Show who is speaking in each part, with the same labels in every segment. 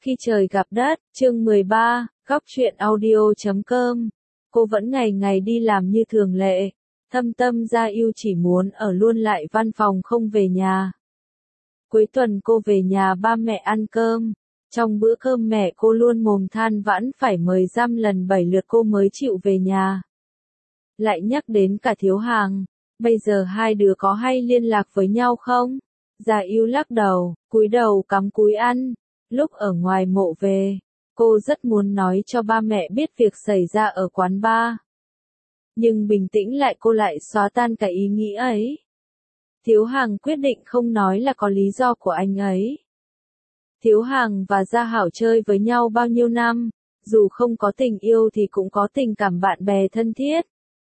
Speaker 1: Khi trời gặp đất, chương 13, góc truyện audio.com. Cô vẫn ngày ngày đi làm như thường lệ. Thâm tâm Gia Yêu chỉ muốn ở luôn lại văn phòng không về nhà. Cuối tuần cô về nhà ba mẹ ăn cơm. Trong bữa cơm mẹ cô luôn mồm than vãn phải mời dăm lần 7 lượt cô mới chịu về nhà. Lại nhắc đến cả Thiếu Hàng. Bây giờ hai đứa có hay liên lạc với nhau không? Gia Yêu lắc đầu, cúi đầu cắm cúi ăn. Lúc ở ngoài mộ về, cô rất muốn nói cho ba mẹ biết việc xảy ra ở quán bar. Nhưng bình tĩnh lại cô lại xóa tan cả ý nghĩ ấy. Thiếu Hàng quyết định không nói là có lý do của anh ấy. Thiếu Hàng và Gia Hảo chơi với nhau bao nhiêu năm, dù không có tình yêu thì cũng có tình cảm bạn bè thân thiết.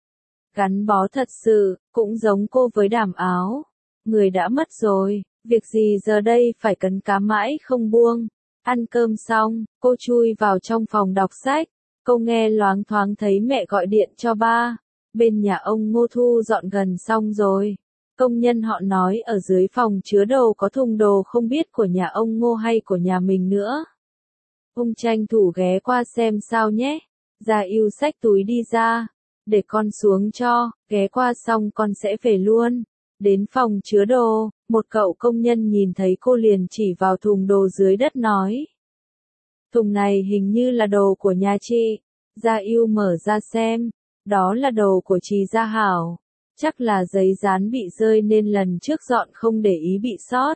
Speaker 1: Gắn bó thật sự, cũng giống cô với Đàm Áo. Người đã mất rồi, việc gì giờ đây phải cấn cá mãi không buông. Ăn cơm xong, cô chui vào trong phòng đọc sách. Cô nghe loáng thoáng thấy mẹ gọi điện cho ba. Bên nhà ông Ngô thu dọn gần xong rồi. Công nhân họ nói ở dưới phòng chứa đồ có thùng đồ không biết của nhà ông Ngô hay của nhà mình nữa. Ông tranh thủ ghé qua xem sao nhé. Gia Yêu xách túi đi ra. Để con xuống cho, ghé qua xong con sẽ về luôn. Đến phòng chứa đồ, một cậu công nhân nhìn thấy cô liền chỉ vào thùng đồ dưới đất nói. Thùng này hình như là đồ của nhà chị. Gia Yêu mở ra xem, đó là đồ của chị Gia Hảo. Chắc là giấy dán bị rơi nên lần trước dọn không để ý bị sót.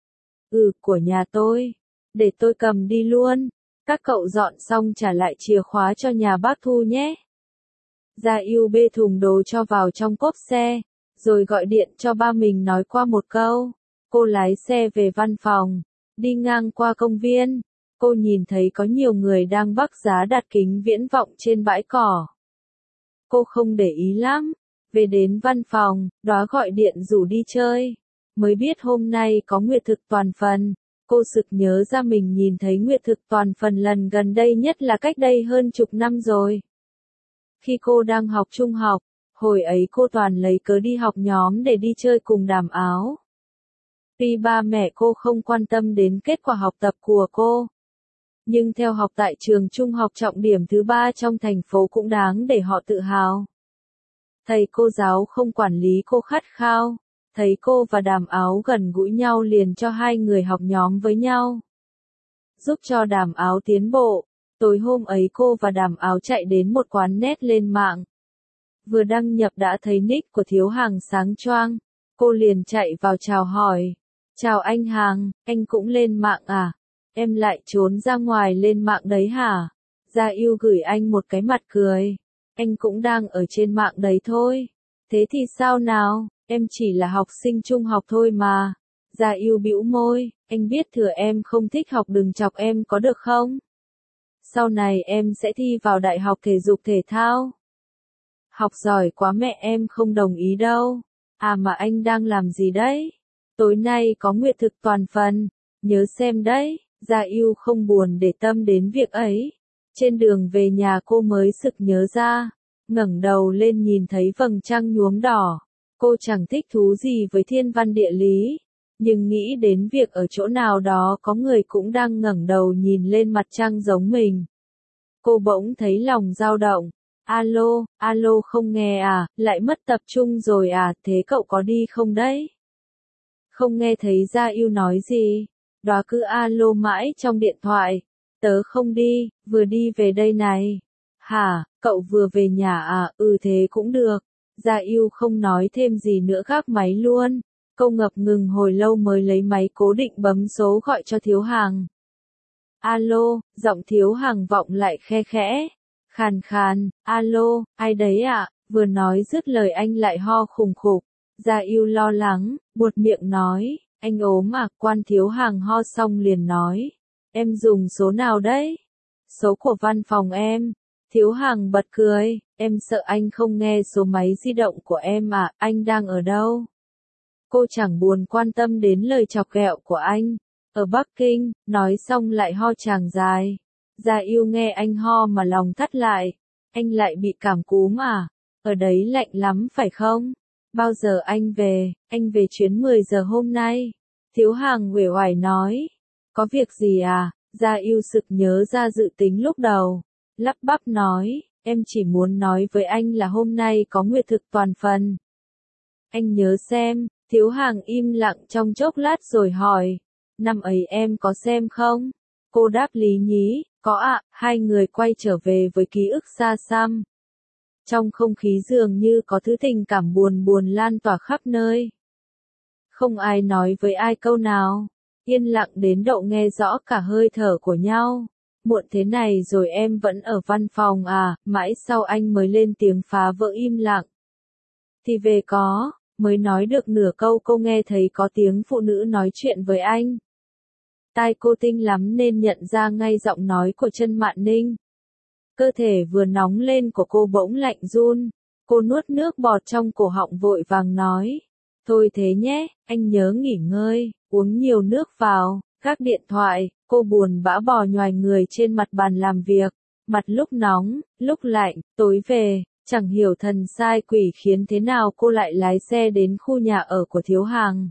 Speaker 1: Của nhà tôi. Để tôi cầm đi luôn. Các cậu dọn xong trả lại chìa khóa cho nhà bác Thu nhé. Gia Yêu bê thùng đồ cho vào trong cốp xe, rồi gọi điện cho ba mình nói qua một câu. Cô lái xe về văn phòng, đi ngang qua công viên, cô nhìn thấy có nhiều người đang bắc giá đặt kính viễn vọng trên bãi cỏ. Cô không để ý lắm, về đến văn phòng, Đóa gọi điện rủ đi chơi. Mới biết hôm nay có nguyệt thực toàn phần, cô sực nhớ ra mình nhìn thấy nguyệt thực toàn phần lần gần đây nhất là cách đây hơn chục năm rồi. Khi cô đang học trung học, hồi ấy cô toàn lấy cớ đi học nhóm để đi chơi cùng Đàm Áo. Tuy ba mẹ cô không quan tâm đến kết quả học tập của cô, nhưng theo học tại trường trung học trọng điểm thứ 3 trong thành phố cũng đáng để họ tự hào. Thầy cô giáo không quản lý cô khắt khao, thấy cô và Đàm Áo gần gũi nhau liền cho hai người học nhóm với nhau. Giúp cho Đàm Áo tiến bộ. Tối hôm ấy cô và Đàm Áo chạy đến một quán net lên mạng. Vừa đăng nhập đã thấy nick của Thiếu Hàng sáng choang. Cô liền chạy vào chào hỏi. Chào anh Hàng, anh cũng lên mạng à? Em lại trốn ra ngoài lên mạng đấy hả? Gia Yêu gửi anh một cái mặt cười. Anh cũng đang ở trên mạng đấy thôi. Thế thì sao nào, em chỉ là học sinh trung học thôi mà. Gia Yêu bĩu môi, anh biết thừa em không thích học đừng chọc em có được không? Sau này em sẽ thi vào đại học thể dục thể thao. Học giỏi quá mẹ em không đồng ý đâu. À mà anh đang làm gì đấy? Tối nay có nguyệt thực toàn phần, nhớ xem đấy. Gia Yêu không buồn để tâm đến việc ấy. Trên đường về nhà cô mới sực nhớ ra, ngẩng đầu lên nhìn thấy vầng trăng nhuốm đỏ. Cô chẳng thích thú gì với thiên văn địa lý, nhưng nghĩ đến việc ở chỗ nào đó có người cũng đang ngẩng đầu nhìn lên mặt trăng giống mình. Cô bỗng thấy lòng dao động. Alo, alo không nghe à, lại mất tập trung rồi à, thế cậu có đi không đấy? Không nghe thấy Gia Yêu nói gì, Đóa cứ alo mãi trong điện thoại. Tớ không đi, vừa đi về đây này. Hả, cậu vừa về nhà à, thế cũng được. Gia Yêu không nói thêm gì nữa gác máy luôn. Cô ngập ngừng hồi lâu mới lấy máy cố định bấm số gọi cho Thiếu Hàng. Alo, giọng Thiếu Hàng vọng lại khe khẽ. Khàn khàn, alo, ai đấy ạ? Vừa nói dứt lời anh lại ho khùng khục. Gia Yêu lo lắng, buột miệng nói, anh ốm à? Quan Thiếu Hàng ho xong liền nói, em dùng số nào đấy? Số của văn phòng em. Thiếu Hàng bật cười, em sợ anh không nghe số máy di động của em à, anh đang ở đâu? Cô chẳng buồn quan tâm đến lời chọc ghẹo của anh. Ở Bắc Kinh, nói xong lại ho chàng dài. Gia Yêu nghe anh ho mà lòng thắt lại. Anh lại bị cảm cúm à? Ở đấy lạnh lắm phải không? Bao giờ anh về chuyến 10 giờ hôm nay. Thiếu Hàng uể oải nói. Có việc gì à? Gia Yêu sực nhớ ra dự tính lúc đầu, lắp bắp nói, em chỉ muốn nói với anh là hôm nay có nguyệt thực toàn phần. Anh nhớ xem, Thiếu Hàng im lặng trong chốc lát rồi hỏi, năm ấy em có xem không? Cô đáp lý nhí, có ạ, hai người quay trở về với ký ức xa xăm. Trong không khí dường như có thứ tình cảm buồn buồn lan tỏa khắp nơi. Không ai nói với ai câu nào, yên lặng đến độ nghe rõ cả hơi thở của nhau. Muộn thế này rồi em vẫn ở văn phòng à, mãi sau anh mới lên tiếng phá vỡ im lặng. Thì về có, mới nói được nửa câu cô nghe thấy có tiếng phụ nữ nói chuyện với anh. Tai cô tinh lắm nên nhận ra ngay giọng nói của Chân Mạn Ninh. Cơ thể vừa nóng lên của cô bỗng lạnh run, cô nuốt nước bọt trong cổ họng vội vàng nói. Thôi thế nhé, anh nhớ nghỉ ngơi, uống nhiều nước vào, gác điện thoại, cô buồn bã bò nhoài người trên mặt bàn làm việc, mặt lúc nóng, lúc lạnh, tối về, chẳng hiểu thần sai quỷ khiến thế nào cô lại lái xe đến khu nhà ở của Thiếu Hàng.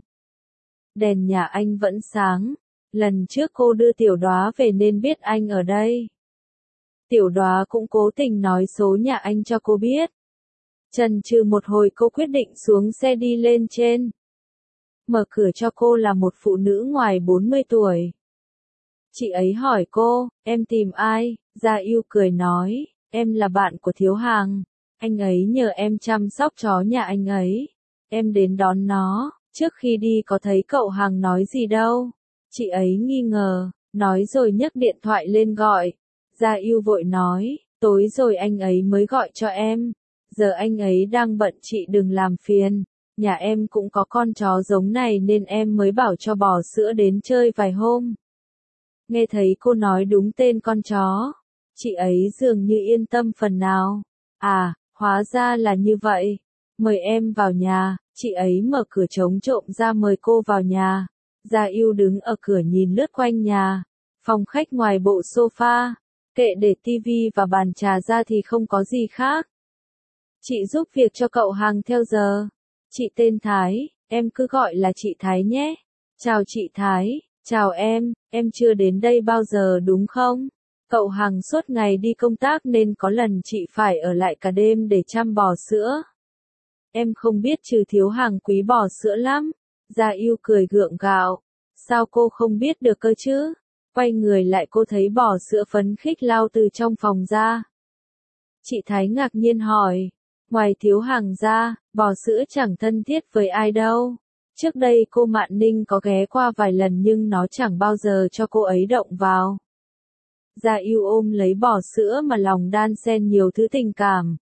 Speaker 1: Đèn nhà anh vẫn sáng, lần trước cô đưa Tiểu Đóa về nên biết anh ở đây. Tiểu Đóa cũng cố tình nói số nhà anh cho cô biết. Chần chừ một hồi cô quyết định xuống xe đi lên trên. Mở cửa cho cô là một phụ nữ ngoài 40 tuổi. Chị ấy hỏi cô, em tìm ai? Gia Yêu cười nói, em là bạn của Thiếu Hàng. Anh ấy nhờ em chăm sóc chó nhà anh ấy. Em đến đón nó, trước khi đi có thấy cậu Hàng nói gì đâu. Chị ấy nghi ngờ, nói rồi nhấc điện thoại lên gọi. Gia Yêu vội nói, tối rồi anh ấy mới gọi cho em. Giờ anh ấy đang bận chị đừng làm phiền. Nhà em cũng có con chó giống này nên em mới bảo cho bò sữa đến chơi vài hôm. Nghe thấy cô nói đúng tên con chó. Chị ấy dường như yên tâm phần nào. À, hóa ra là như vậy. Mời em vào nhà. Chị ấy mở cửa trống trộm ra mời cô vào nhà. Gia Yêu đứng ở cửa nhìn lướt quanh nhà. Phòng khách ngoài bộ sofa, kệ để tivi và bàn trà ra thì không có gì khác. Chị giúp việc cho cậu Hàng theo giờ. Chị tên Thái, em cứ gọi là chị Thái nhé. Chào chị Thái, chào em chưa đến đây bao giờ đúng không? Cậu Hàng suốt ngày đi công tác nên có lần chị phải ở lại cả đêm để chăm bò sữa. Em không biết trừ Thiếu Hàng quý bò sữa lắm. Gia Yêu cười gượng gạo. Sao cô không biết được cơ chứ? Quay người lại cô thấy bò sữa phấn khích lao từ trong phòng ra. Chị Thái ngạc nhiên hỏi. Ngoài Thiếu Hàng ra, bò sữa chẳng thân thiết với ai đâu. Trước đây cô Mạn Ninh có ghé qua vài lần nhưng nó chẳng bao giờ cho cô ấy động vào. Gia Yêu ôm lấy bò sữa mà lòng đan xen nhiều thứ tình cảm.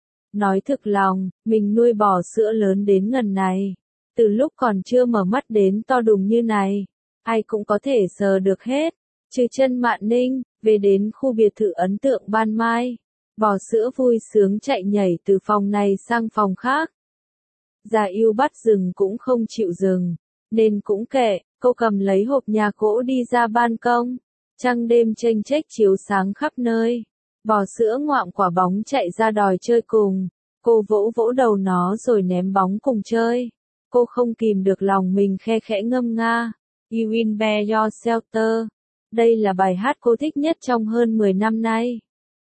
Speaker 1: Nói thực lòng, mình nuôi bò sữa lớn đến ngần này. Từ lúc còn chưa mở mắt đến to đùng như này, ai cũng có thể sờ được hết. Trừ Chân Mạn Ninh, về đến khu biệt thự ấn tượng ban mai. Bò sữa vui sướng chạy nhảy từ phòng này sang phòng khác. Gia Yêu bắt dừng cũng không chịu dừng, nên cũng kệ, cô cầm lấy hộp nhà gỗ đi ra ban công. Trăng đêm chênh chếch chiếu sáng khắp nơi. Bò sữa ngoạm quả bóng chạy ra đòi chơi cùng. Cô vỗ vỗ đầu nó rồi ném bóng cùng chơi. Cô không kìm được lòng mình khe khẽ ngâm nga. You will bear your shelter. Đây là bài hát cô thích nhất trong hơn 10 năm nay.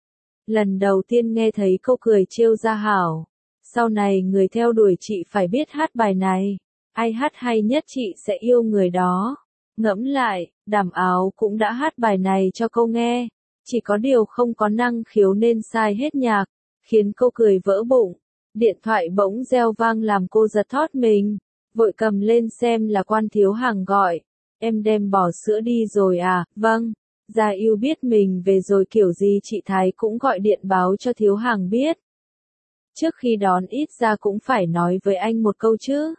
Speaker 1: Lần đầu tiên nghe thấy cô cười trêu Gia Hảo. Sau này người theo đuổi chị phải biết hát bài này. Ai hát hay nhất chị sẽ yêu người đó. Ngẫm lại, Đảm Áo cũng đã hát bài này cho cô nghe. Chỉ có điều không có năng khiếu nên sai hết nhạc, khiến cô cười vỡ bụng. Điện thoại bỗng reo vang làm cô giật thót mình. Vội cầm lên xem là Quan Thiếu Hàng gọi. Em đem bò sữa đi rồi à? Vâng. Gia Yêu biết mình về rồi kiểu gì chị Thái cũng gọi điện báo cho Thiếu Hàng biết. Trước khi đón ít ra cũng phải nói với anh một câu chứ.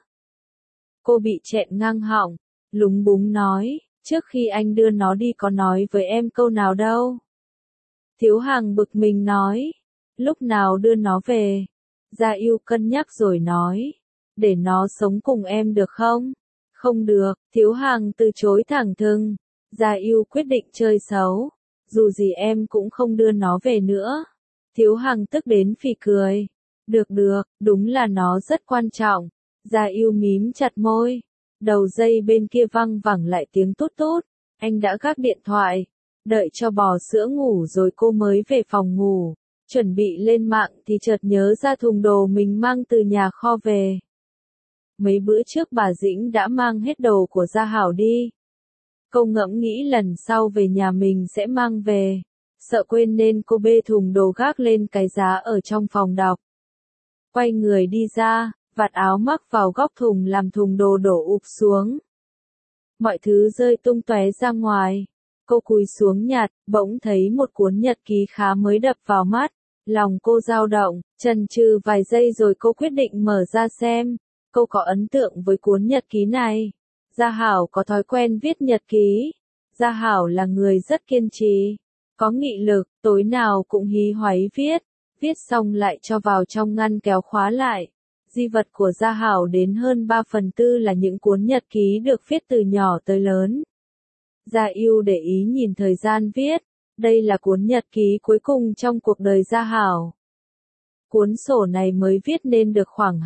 Speaker 1: Cô bị nghẹn ngang họng, lúng búng nói, trước khi anh đưa nó đi có nói với em câu nào đâu. Thiếu Hàng bực mình nói, lúc nào đưa nó về. Gia Yêu cân nhắc rồi nói, để nó sống cùng em được không? Không được, Thiếu Hàng từ chối thẳng thừng. Gia Yêu quyết định chơi xấu, dù gì em cũng không đưa nó về nữa. Thiếu Hàng tức đến phì cười. Được, đúng là nó rất quan trọng. Gia Yêu mím chặt môi. Đầu dây bên kia văng vẳng lại tiếng tút tút. Anh đã gác điện thoại, Đợi cho bò sữa ngủ rồi cô mới về phòng ngủ. Chuẩn bị lên mạng thì chợt nhớ ra thùng đồ mình mang từ nhà kho về. Mấy bữa trước bà Dĩnh đã mang hết đồ của Gia Hảo đi. Cô ngẫm nghĩ lần sau về nhà mình sẽ mang về. Sợ quên nên cô bê thùng đồ gác lên cái giá ở trong phòng đọc. Quay người đi ra, vạt áo mắc vào góc thùng làm thùng đồ đổ ụp xuống. Mọi thứ rơi tung tóe ra ngoài. Cô cúi xuống nhặt, bỗng thấy một cuốn nhật ký khá mới đập vào mắt. Lòng cô dao động, chần chừ vài giây rồi cô quyết định mở ra xem. Cô có ấn tượng với cuốn nhật ký này. Gia Hảo có thói quen viết nhật ký. Gia Hảo là người rất kiên trì, có nghị lực, tối nào cũng hí hoáy viết. Viết xong lại cho vào trong ngăn kéo khóa lại. Di vật của Gia Hảo đến hơn 3/4 là những cuốn nhật ký được viết từ nhỏ tới lớn. Gia Yêu để ý nhìn thời gian viết. Đây là cuốn nhật ký cuối cùng trong cuộc đời Gia Hảo. Cuốn sổ này mới viết nên được khoảng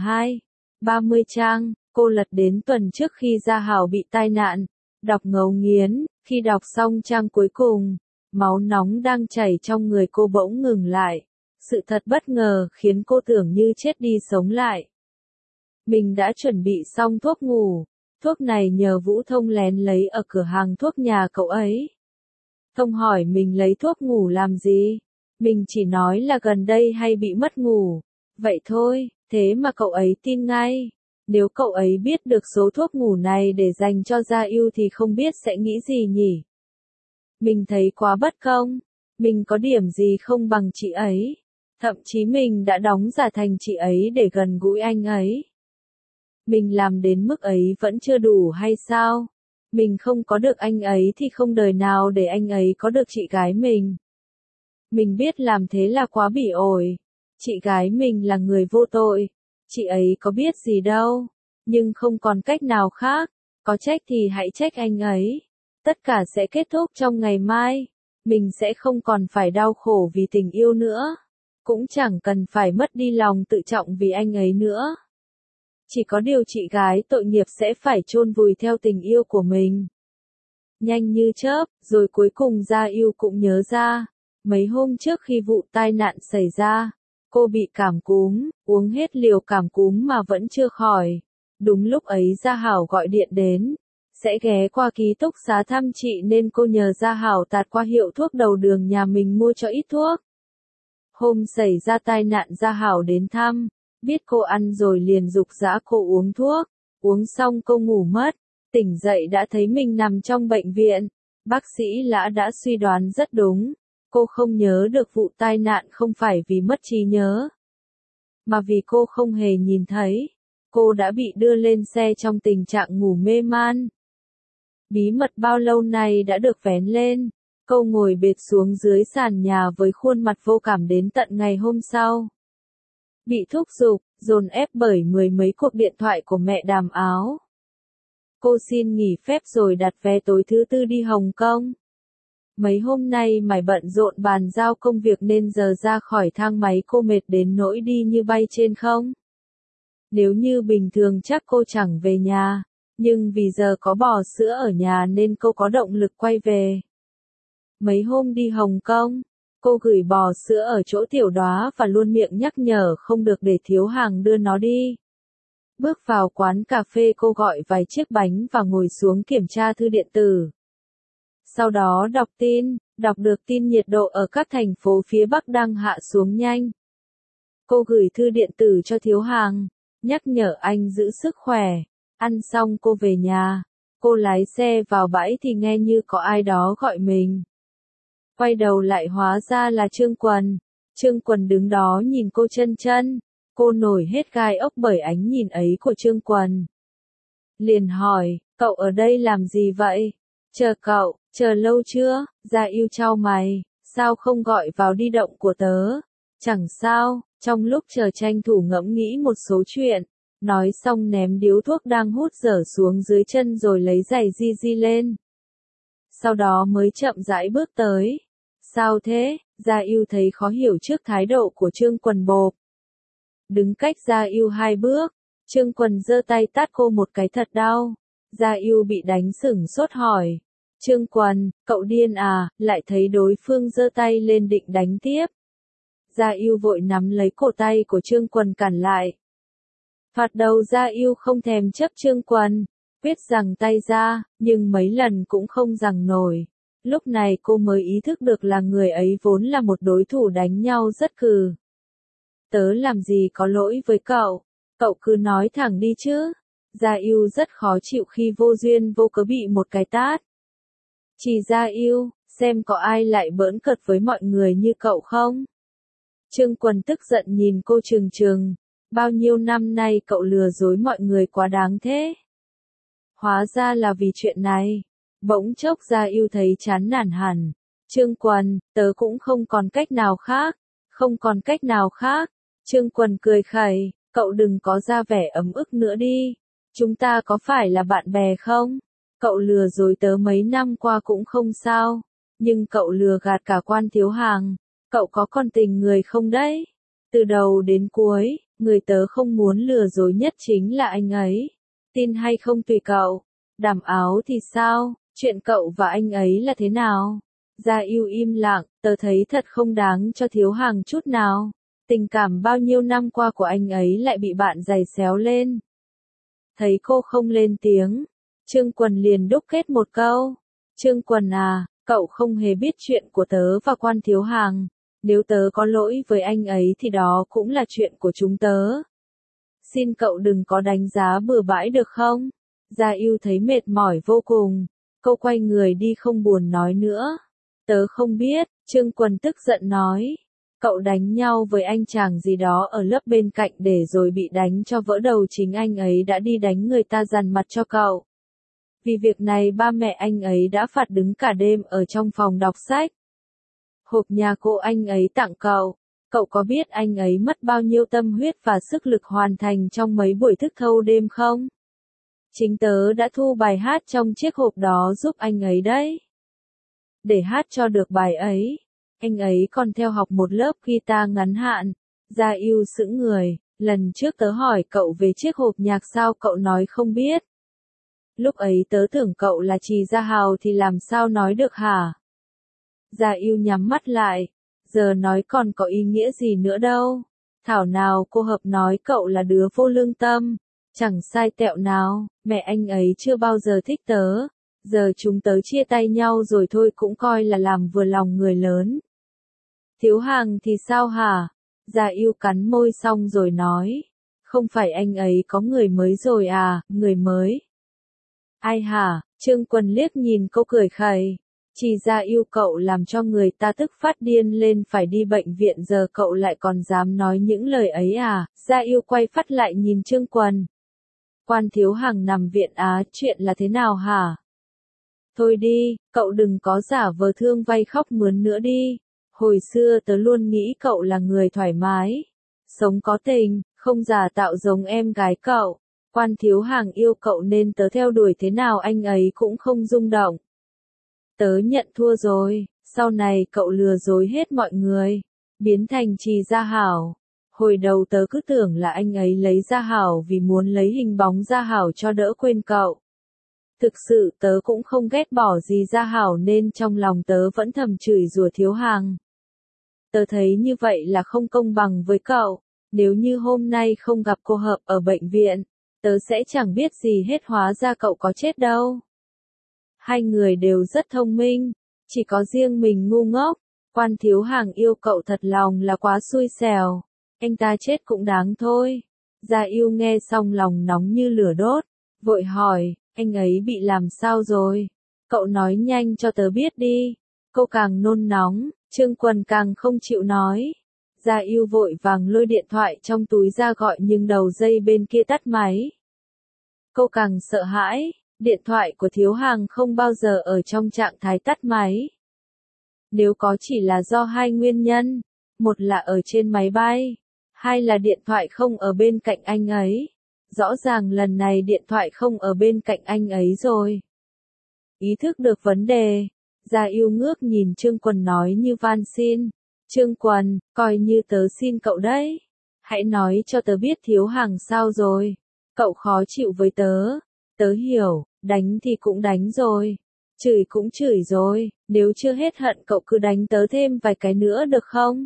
Speaker 1: 30 trang, cô lật đến tuần trước khi Gia Hảo bị tai nạn, đọc ngấu nghiến, khi đọc xong trang cuối cùng, máu nóng đang chảy trong người cô bỗng ngừng lại. Sự thật bất ngờ khiến cô tưởng như chết đi sống lại. Mình đã chuẩn bị xong thuốc ngủ, thuốc này nhờ Vũ Thông lén lấy ở cửa hàng thuốc nhà cậu ấy. Thông hỏi mình lấy thuốc ngủ làm gì? Mình chỉ nói là gần đây hay bị mất ngủ. Vậy thôi, thế mà cậu ấy tin ngay. Nếu cậu ấy biết được số thuốc ngủ này để dành cho Gia Yêu thì không biết sẽ nghĩ gì nhỉ? Mình thấy quá bất công. Mình có điểm gì không bằng chị ấy. Thậm chí mình đã đóng giả thành chị ấy để gần gũi anh ấy. Mình làm đến mức ấy vẫn chưa đủ hay sao? Mình không có được anh ấy thì không đời nào để anh ấy có được chị gái mình. Mình biết làm thế là quá bỉ ổi. Chị gái mình là người vô tội. Chị ấy có biết gì đâu. Nhưng không còn cách nào khác. Có trách thì hãy trách anh ấy. Tất cả sẽ kết thúc trong ngày mai. Mình sẽ không còn phải đau khổ vì tình yêu nữa. Cũng chẳng cần phải mất đi lòng tự trọng vì anh ấy nữa. Chỉ có điều chị gái tội nghiệp sẽ phải chôn vùi theo tình yêu của mình. Nhanh như chớp, rồi cuối cùng Gia Yêu cũng nhớ ra. Mấy hôm trước khi vụ tai nạn xảy ra, cô bị cảm cúm, uống hết liều cảm cúm mà vẫn chưa khỏi. Đúng lúc ấy Gia Hảo gọi điện đến, sẽ ghé qua ký túc xá thăm chị nên cô nhờ Gia Hảo tạt qua hiệu thuốc đầu đường nhà mình mua cho ít thuốc. Hôm xảy ra tai nạn Gia Hảo đến thăm, biết cô ăn rồi liền giục giã cô uống thuốc, uống xong cô ngủ mất, tỉnh dậy đã thấy mình nằm trong bệnh viện. Bác sĩ Lã đã suy đoán rất đúng, cô không nhớ được vụ tai nạn không phải vì mất trí nhớ, mà vì cô không hề nhìn thấy. Cô đã bị đưa lên xe trong tình trạng ngủ mê man. Bí mật bao lâu nay đã được vén lên. Cô ngồi bệt xuống dưới sàn nhà với khuôn mặt vô cảm đến tận ngày hôm sau. Bị thúc giục, dồn ép bởi mười mấy cuộc điện thoại của mẹ Đàm Áo. Cô xin nghỉ phép rồi đặt vé tối thứ Tư đi Hồng Kông. Mấy hôm nay mải bận rộn bàn giao công việc nên giờ ra khỏi thang máy cô mệt đến nỗi đi như bay trên không. Nếu như bình thường chắc cô chẳng về nhà, nhưng vì giờ có bò sữa ở nhà nên cô có động lực quay về. Mấy hôm đi Hồng Kông, cô gửi bò sữa ở chỗ Tiểu Đóa và luôn miệng nhắc nhở không được để thiếu hàng đưa nó đi. Bước vào quán cà phê cô gọi vài chiếc bánh và ngồi xuống kiểm tra thư điện tử. Sau đó đọc tin, đọc được tin nhiệt độ ở các thành phố phía Bắc đang hạ xuống nhanh. Cô gửi thư điện tử cho Thiếu Hàng, nhắc nhở anh giữ sức khỏe. Ăn xong cô về nhà, cô lái xe vào bãi thì nghe như có ai đó gọi mình. Quay đầu lại hóa ra là Trương Quần. Trương Quần đứng đó nhìn cô chân chân. Cô nổi hết gai ốc bởi ánh nhìn ấy của Trương Quần. Liền hỏi, cậu ở đây làm gì vậy? Chờ cậu, chờ lâu chưa? Gia Yêu chau mày, sao không gọi vào di động của tớ? Chẳng sao, trong lúc chờ tranh thủ ngẫm nghĩ một số chuyện. Nói xong ném điếu thuốc đang hút dở xuống dưới chân rồi lấy giày di di lên. Sau đó mới chậm rãi bước tới. Sao thế? Gia Yêu thấy khó hiểu trước thái độ của Trương Quần bộp. Đứng cách Gia Yêu 2 bước, Trương Quần giơ tay tát cô một cái thật đau. Gia Yêu bị đánh sửng sốt hỏi. Trương Quần, cậu điên à, lại thấy đối phương giơ tay lên định đánh tiếp. Gia Yêu vội nắm lấy cổ tay của Trương Quần cản lại. Phạt đầu Gia Yêu không thèm chấp Trương Quần, quyết giằng tay ra, nhưng mấy lần cũng không giằng nổi. Lúc này cô mới ý thức được là người ấy vốn là một đối thủ đánh nhau rất cừ. Tớ làm gì có lỗi với cậu cứ nói thẳng đi chứ. Gia Yêu rất khó chịu khi vô duyên vô cớ bị một cái tát. Chỉ Gia Yêu, xem có ai lại bỡn cợt với mọi người như cậu không? Trương Quần tức giận nhìn cô trừng trừng, bao nhiêu năm nay cậu lừa dối mọi người quá đáng thế. Hóa ra là vì chuyện này. Bỗng chốc Gia Yêu thấy chán nản hẳn. Trương Quần, tớ cũng không còn cách nào khác. Không còn cách nào khác. Trương Quần cười khẩy, cậu đừng có ra vẻ ấm ức nữa đi. Chúng ta có phải là bạn bè không? Cậu lừa dối tớ mấy năm qua cũng không sao. Nhưng cậu lừa gạt cả Quan Thiếu Hàng. Cậu có còn tình người không đấy? Từ đầu đến cuối, người tớ không muốn lừa dối nhất chính là anh ấy. Tin hay không tùy cậu. Đảm áo thì sao? Chuyện cậu và anh ấy là thế nào? Gia Yêu im lặng, tớ thấy thật không đáng cho Thiếu Hàng chút nào. Tình cảm bao nhiêu năm qua của anh ấy lại bị bạn giày xéo lên. Thấy cô không lên tiếng, Trương Quần liền đúc kết một câu. Trương Quần à, cậu không hề biết chuyện của tớ và Quan Thiếu Hàng. Nếu tớ có lỗi với anh ấy thì đó cũng là chuyện của chúng tớ. Xin cậu đừng có đánh giá bừa bãi được không? Gia Yêu thấy mệt mỏi vô cùng. Cô quay người đi không buồn nói nữa. Tớ không biết, Trương Quần tức giận nói. Cậu đánh nhau với anh chàng gì đó ở lớp bên cạnh để rồi bị đánh cho vỡ đầu, chính anh ấy đã đi đánh người ta dằn mặt cho cậu. Vì việc này ba mẹ anh ấy đã phạt đứng cả đêm ở trong phòng đọc sách. Hộp nhà cô anh ấy tặng cậu. Cậu có biết anh ấy mất bao nhiêu tâm huyết và sức lực hoàn thành trong mấy buổi thức thâu đêm không? Chính tớ đã thu bài hát trong chiếc hộp đó giúp anh ấy đấy. Để hát cho được bài ấy, anh ấy còn theo học một lớp guitar ngắn hạn. Gia Yêu sững người, lần trước tớ hỏi cậu về chiếc hộp nhạc sao cậu nói không biết. Lúc ấy tớ tưởng cậu là Trì Gia Hào thì làm sao nói được hả? Gia Yêu nhắm mắt lại, giờ nói còn có ý nghĩa gì nữa đâu. Thảo nào cô Hợp nói cậu là đứa vô lương tâm. Chẳng sai tẹo nào, mẹ anh ấy chưa bao giờ thích tớ. Giờ chúng tớ chia tay nhau rồi thôi cũng coi là làm vừa lòng người lớn. Thiếu Hàng thì sao hả? Gia Yêu cắn môi xong rồi nói. Không phải anh ấy có người mới rồi à, người mới. Ai hả? Trương Quần liếc nhìn cô cười khẩy. Chỉ Gia Yêu cậu làm cho người ta tức phát điên lên phải đi bệnh viện, giờ cậu lại còn dám nói những lời ấy à? Gia Yêu quay phát lại nhìn Trương Quần. Quan Thiếu Hàng nằm viện á, chuyện là thế nào hả? Thôi đi, cậu đừng có giả vờ thương vay khóc mướn nữa đi. Hồi xưa tớ luôn nghĩ cậu là người thoải mái, sống có tình, không giả tạo giống em gái cậu. Quan Thiếu Hàng yêu cậu nên tớ theo đuổi thế nào anh ấy cũng không rung động. Tớ nhận thua rồi, sau này cậu lừa dối hết mọi người, biến thành Trì Gia Hảo. Hồi đầu tớ cứ tưởng là anh ấy lấy Gia Hảo vì muốn lấy hình bóng Gia Hảo cho đỡ quên cậu. Thực sự tớ cũng không ghét bỏ gì Gia Hảo nên trong lòng tớ vẫn thầm chửi rủa Thiếu Hàng. Tớ thấy như vậy là không công bằng với cậu, nếu như hôm nay không gặp cô Hợp ở bệnh viện, tớ sẽ chẳng biết gì hết, hóa ra cậu có chết đâu. Hai người đều rất thông minh, chỉ có riêng mình ngu ngốc. Quan Thiếu Hàng yêu cậu thật lòng là quá xui xẻo, anh ta chết cũng đáng thôi. Gia Yêu nghe xong lòng nóng như lửa đốt, vội hỏi, anh ấy bị làm sao rồi? Cậu nói nhanh cho tớ biết đi. Cô càng nôn nóng, Trương Quần càng không chịu nói. Gia Yêu vội vàng lôi điện thoại trong túi ra gọi nhưng đầu dây bên kia tắt máy. Cô càng sợ hãi, điện thoại của Thiếu Hàng không bao giờ ở trong trạng thái tắt máy. Nếu có chỉ là do hai nguyên nhân, một là ở trên máy bay, hai là điện thoại không ở bên cạnh anh ấy. Rõ ràng lần này điện thoại không ở bên cạnh anh ấy rồi. Ý thức được vấn đề, Gia Yêu ngước nhìn Trương Quần nói như van xin. Trương Quần, coi như tớ xin cậu đấy. Hãy nói cho tớ biết Thiếu Hàng sao rồi. Cậu khó chịu với tớ. Tớ hiểu, đánh thì cũng đánh rồi. Chửi cũng chửi rồi, nếu chưa hết hận cậu cứ đánh tớ thêm vài cái nữa được không?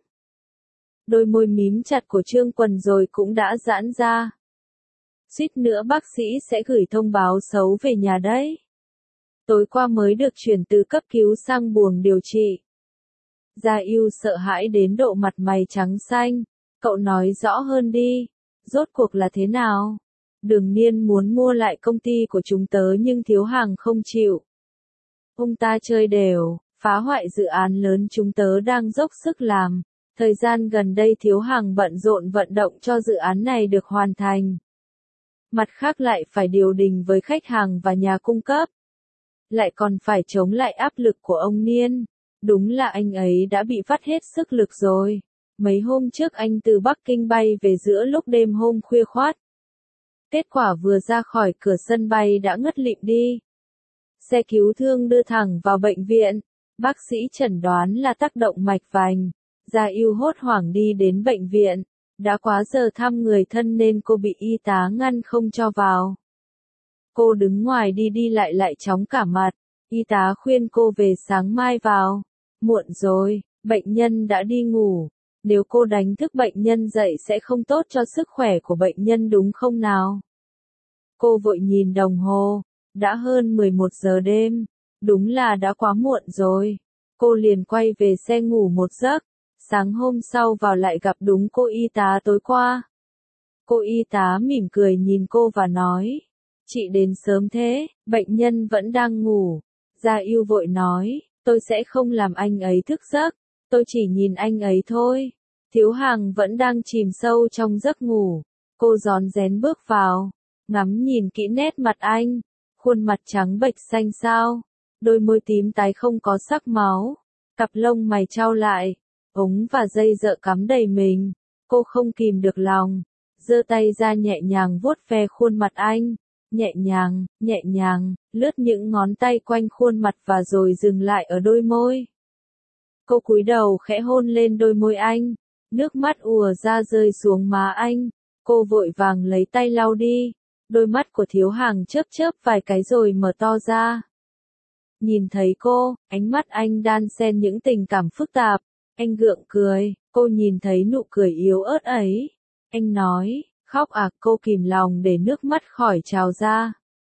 Speaker 1: Đôi môi mím chặt của Trương Quần rồi cũng đã giãn ra. Suýt nữa bác sĩ sẽ gửi thông báo xấu về nhà đấy. Tối qua mới được chuyển từ cấp cứu sang buồng điều trị. Gia Yêu sợ hãi đến độ mặt mày trắng xanh. Cậu nói rõ hơn đi. Rốt cuộc là thế nào? Đường Niên muốn mua lại công ty của chúng tớ nhưng thiếu hàng không chịu. Ông ta chơi đều, phá hoại dự án lớn chúng tớ đang dốc sức làm. Thời gian gần đây thiếu hàng bận rộn vận động cho dự án này được hoàn thành. Mặt khác lại phải điều đình với khách hàng và nhà cung cấp. Lại còn phải chống lại áp lực của ông Niên. Đúng là anh ấy đã bị vắt hết sức lực rồi. Mấy hôm trước anh từ Bắc Kinh bay về giữa lúc đêm hôm khuya khoắt. Kết quả vừa ra khỏi cửa sân bay đã ngất lịm đi. Xe cứu thương đưa thẳng vào bệnh viện. Bác sĩ chẩn đoán là tác động mạch vành. Gia Yêu hốt hoảng đi đến bệnh viện. Đã quá giờ thăm người thân nên cô bị y tá ngăn không cho vào. Cô đứng ngoài đi đi lại chóng cả mặt. Y tá khuyên cô về sáng mai vào. Muộn rồi, bệnh nhân đã đi ngủ. Nếu cô đánh thức bệnh nhân dậy sẽ không tốt cho sức khỏe của bệnh nhân đúng không nào? Cô vội nhìn đồng hồ. Đã hơn 11 giờ đêm. Đúng là đã quá muộn rồi. Cô liền quay về xe ngủ một giấc. Sáng hôm sau vào lại gặp đúng cô y tá tối qua. Cô y tá mỉm cười nhìn cô và nói. Chị đến sớm thế, bệnh nhân vẫn đang ngủ. Gia Yêu vội nói, tôi sẽ không làm anh ấy thức giấc. Tôi chỉ nhìn anh ấy thôi. Thiếu hàng vẫn đang chìm sâu trong giấc ngủ. Cô rón rén bước vào. Ngắm nhìn kỹ nét mặt anh. Khuôn mặt trắng bệch xanh xao. Đôi môi tím tái không có sắc máu. Cặp lông mày chau lại. Ống và dây dợ cắm đầy mình. Cô không kìm được lòng. Giơ tay ra nhẹ nhàng vuốt ve khuôn mặt anh. Nhẹ nhàng, lướt những ngón tay quanh khuôn mặt và rồi dừng lại ở đôi môi. Cô cúi đầu khẽ hôn lên đôi môi anh. Nước mắt ùa ra rơi xuống má anh. Cô vội vàng lấy tay lau đi. Đôi mắt của thiếu hàng chớp chớp vài cái rồi mở to ra. Nhìn thấy cô, ánh mắt anh đan xen những tình cảm phức tạp. Anh gượng cười, cô nhìn thấy nụ cười yếu ớt ấy. Anh nói, khóc à? Cô kìm lòng để nước mắt khỏi trào ra.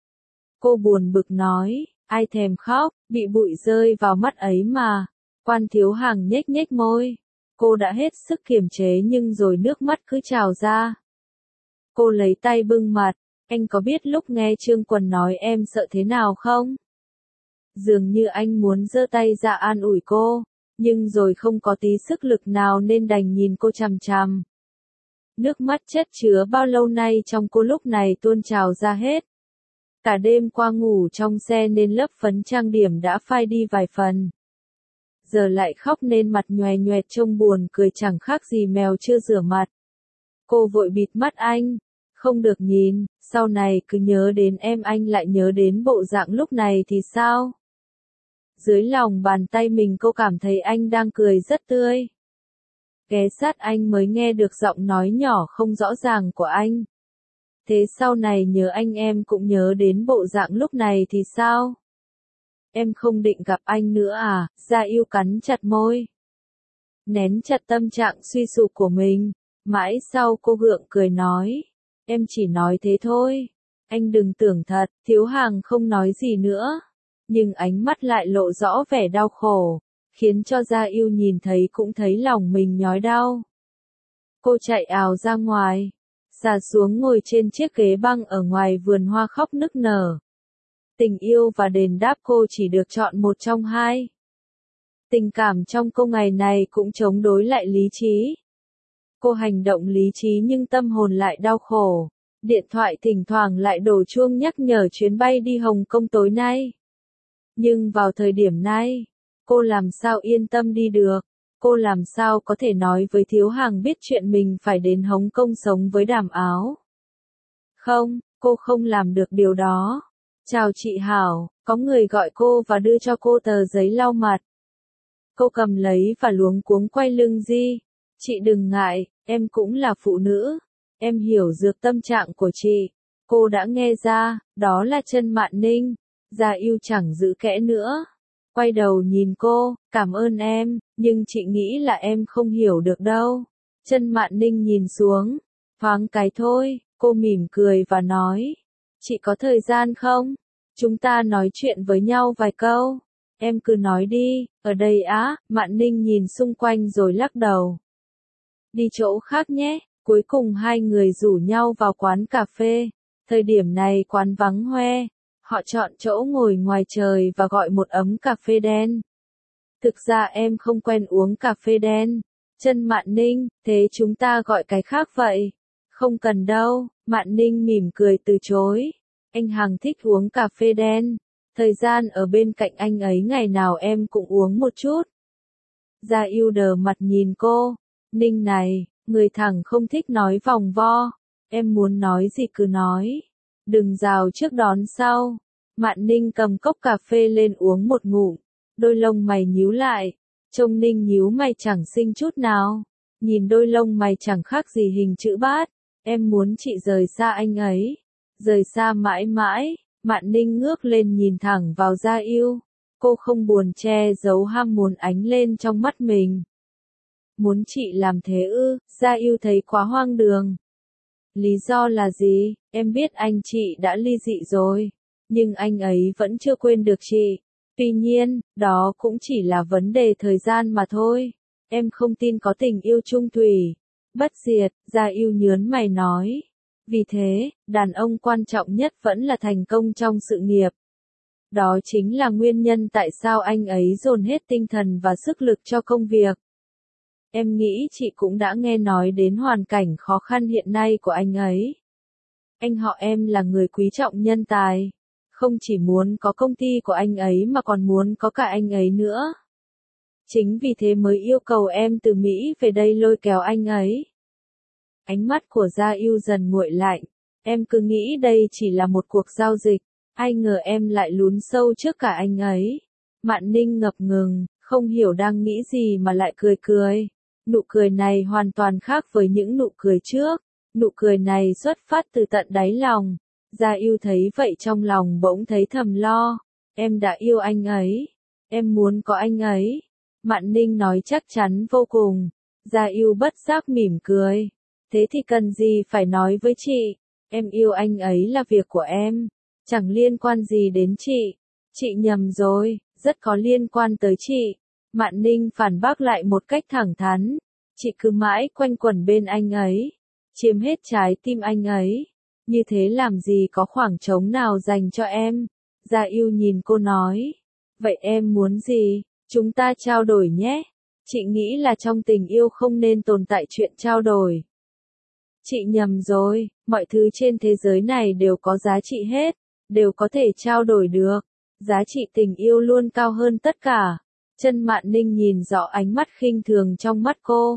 Speaker 1: Cô buồn bực nói, ai thèm khóc, bị bụi rơi vào mắt ấy mà. Quan thiếu hàng nhếch nhếch môi. Cô đã hết sức kiềm chế nhưng rồi nước mắt cứ trào ra. Cô lấy tay bưng mặt. Anh có biết lúc nghe Trương Quần nói em sợ thế nào không? Dường như anh muốn giơ tay ra an ủi cô. Nhưng rồi không có tí sức lực nào nên đành nhìn cô chằm chằm. Nước mắt chất chứa bao lâu nay trong cô lúc này tuôn trào ra hết. Cả đêm qua ngủ trong xe nên lớp phấn trang điểm đã phai đi vài phần. Giờ lại khóc nên mặt nhòe nhoẹt trông buồn cười chẳng khác gì mèo chưa rửa mặt. Cô vội bịt mắt anh. Không được nhìn, sau này cứ nhớ đến em anh lại nhớ đến bộ dạng lúc này thì sao? Dưới lòng bàn tay mình cô cảm thấy anh đang cười rất tươi. Ghé sát anh mới nghe được giọng nói nhỏ không rõ ràng của anh. Thế sau này nhớ anh em cũng nhớ đến bộ dạng lúc này thì sao? Em không định gặp anh nữa à? Gia Yêu cắn chặt môi. Nén chặt tâm trạng suy sụp của mình. Mãi sau cô gượng cười nói. Em chỉ nói thế thôi. Anh đừng tưởng thật. Thiếu hàng không nói gì nữa. Nhưng ánh mắt lại lộ rõ vẻ đau khổ. Khiến cho Gia Yêu nhìn thấy cũng thấy lòng mình nhói đau. Cô chạy ào ra ngoài. Xà xuống ngồi trên chiếc ghế băng ở ngoài vườn hoa khóc nức nở. Tình yêu và đền đáp cô chỉ được chọn một trong hai. Tình cảm trong cô ngày này cũng chống đối lại lý trí. Cô hành động lý trí nhưng tâm hồn lại đau khổ. Điện thoại thỉnh thoảng lại đổ chuông nhắc nhở chuyến bay đi Hồng Kông tối nay. Nhưng vào thời điểm này, cô làm sao yên tâm đi được? Cô làm sao có thể nói với thiếu hàng biết chuyện mình phải đến Hồng Kông sống với Đàm Áo? Không, cô không làm được điều đó. Chào chị Hảo, có người gọi cô và đưa cho cô tờ giấy lau mặt. Cô cầm lấy và luống cuống quay lưng đi. Chị đừng ngại, em cũng là phụ nữ. Em hiểu được tâm trạng của chị. Cô đã nghe ra, đó là Trân Mạn Ninh. Gia Yêu chẳng giữ kẽ nữa. Quay đầu nhìn cô, cảm ơn em, nhưng chị nghĩ là em không hiểu được đâu. Chân Mạn Ninh nhìn xuống, thoáng cái thôi, cô mỉm cười và nói. Chị có thời gian không? Chúng ta nói chuyện với nhau vài câu. Em cứ nói đi, ở đây á, Mạn Ninh nhìn xung quanh rồi lắc đầu. Đi chỗ khác nhé, cuối cùng hai người rủ nhau vào quán cà phê. Thời điểm này quán vắng hoe, họ chọn chỗ ngồi ngoài trời và gọi một ấm cà phê đen. Thực ra em không quen uống cà phê đen. Chân Mạn Ninh, thế chúng ta gọi cái khác vậy. Không cần đâu, Mạn Ninh mỉm cười từ chối. Anh Hằng thích uống cà phê đen. Thời gian ở bên cạnh anh ấy ngày nào em cũng uống một chút. Gia Yêu đờ mặt nhìn cô. Ninh này, người thẳng không thích nói vòng vo. Em muốn nói gì cứ nói. Đừng rào trước đón sau. Mạn Ninh cầm cốc cà phê lên uống một ngụm. Đôi lông mày nhíu lại. Trông Ninh nhíu mày chẳng xinh chút nào. Nhìn đôi lông mày chẳng khác gì hình chữ bát. Em muốn chị rời xa anh ấy. Rời xa mãi mãi. Mạn Ninh ngước lên nhìn thẳng vào Gia Yêu. Cô không buồn che giấu ham muốn ánh lên trong mắt mình. Muốn chị làm thế ư? Gia Yêu thấy quá hoang đường. Lý do là gì? Em biết anh chị đã ly dị rồi. Nhưng anh ấy vẫn chưa quên được chị. Tuy nhiên, đó cũng chỉ là vấn đề thời gian mà thôi. Em không tin có tình yêu chung thủy. Bất diệt, Gia Yêu nhớn mày nói. Vì thế, đàn ông quan trọng nhất vẫn là thành công trong sự nghiệp. Đó chính là nguyên nhân tại sao anh ấy dồn hết tinh thần và sức lực cho công việc. Em nghĩ chị cũng đã nghe nói đến hoàn cảnh khó khăn hiện nay của anh ấy. Anh họ em là người quý trọng nhân tài. Không chỉ muốn có công ty của anh ấy mà còn muốn có cả anh ấy nữa. Chính vì thế mới yêu cầu em từ Mỹ về đây lôi kéo anh ấy. Ánh mắt của Gia Yêu dần nguội lạnh. Em cứ nghĩ đây chỉ là một cuộc giao dịch. Ai ngờ em lại lún sâu trước cả anh ấy. Mạn Ninh ngập ngừng, không hiểu đang nghĩ gì mà lại cười cười. Nụ cười này hoàn toàn khác với những nụ cười trước. Nụ cười này xuất phát từ tận đáy lòng. Gia Yêu thấy vậy trong lòng bỗng thấy thầm lo. Em đã yêu anh ấy. Em muốn có anh ấy. Mạn Ninh nói chắc chắn vô cùng. Gia Yêu bất giác mỉm cười. Thế thì cần gì phải nói với chị. Em yêu anh ấy là việc của em. Chẳng liên quan gì đến chị. Chị nhầm rồi, rất có liên quan tới chị. Mạn Ninh phản bác lại một cách thẳng thắn. Chị cứ mãi quanh quẩn bên anh ấy. Chiếm hết trái tim anh ấy. Như thế làm gì có khoảng trống nào dành cho em. Gia Yêu nhìn cô nói. Vậy em muốn gì? Chúng ta trao đổi nhé. Chị nghĩ là trong tình yêu không nên tồn tại chuyện trao đổi. Chị nhầm rồi, mọi thứ trên thế giới này đều có giá trị hết, đều có thể trao đổi được. Giá trị tình yêu luôn cao hơn tất cả. Chân Mạn Ninh nhìn rõ ánh mắt khinh thường trong mắt cô.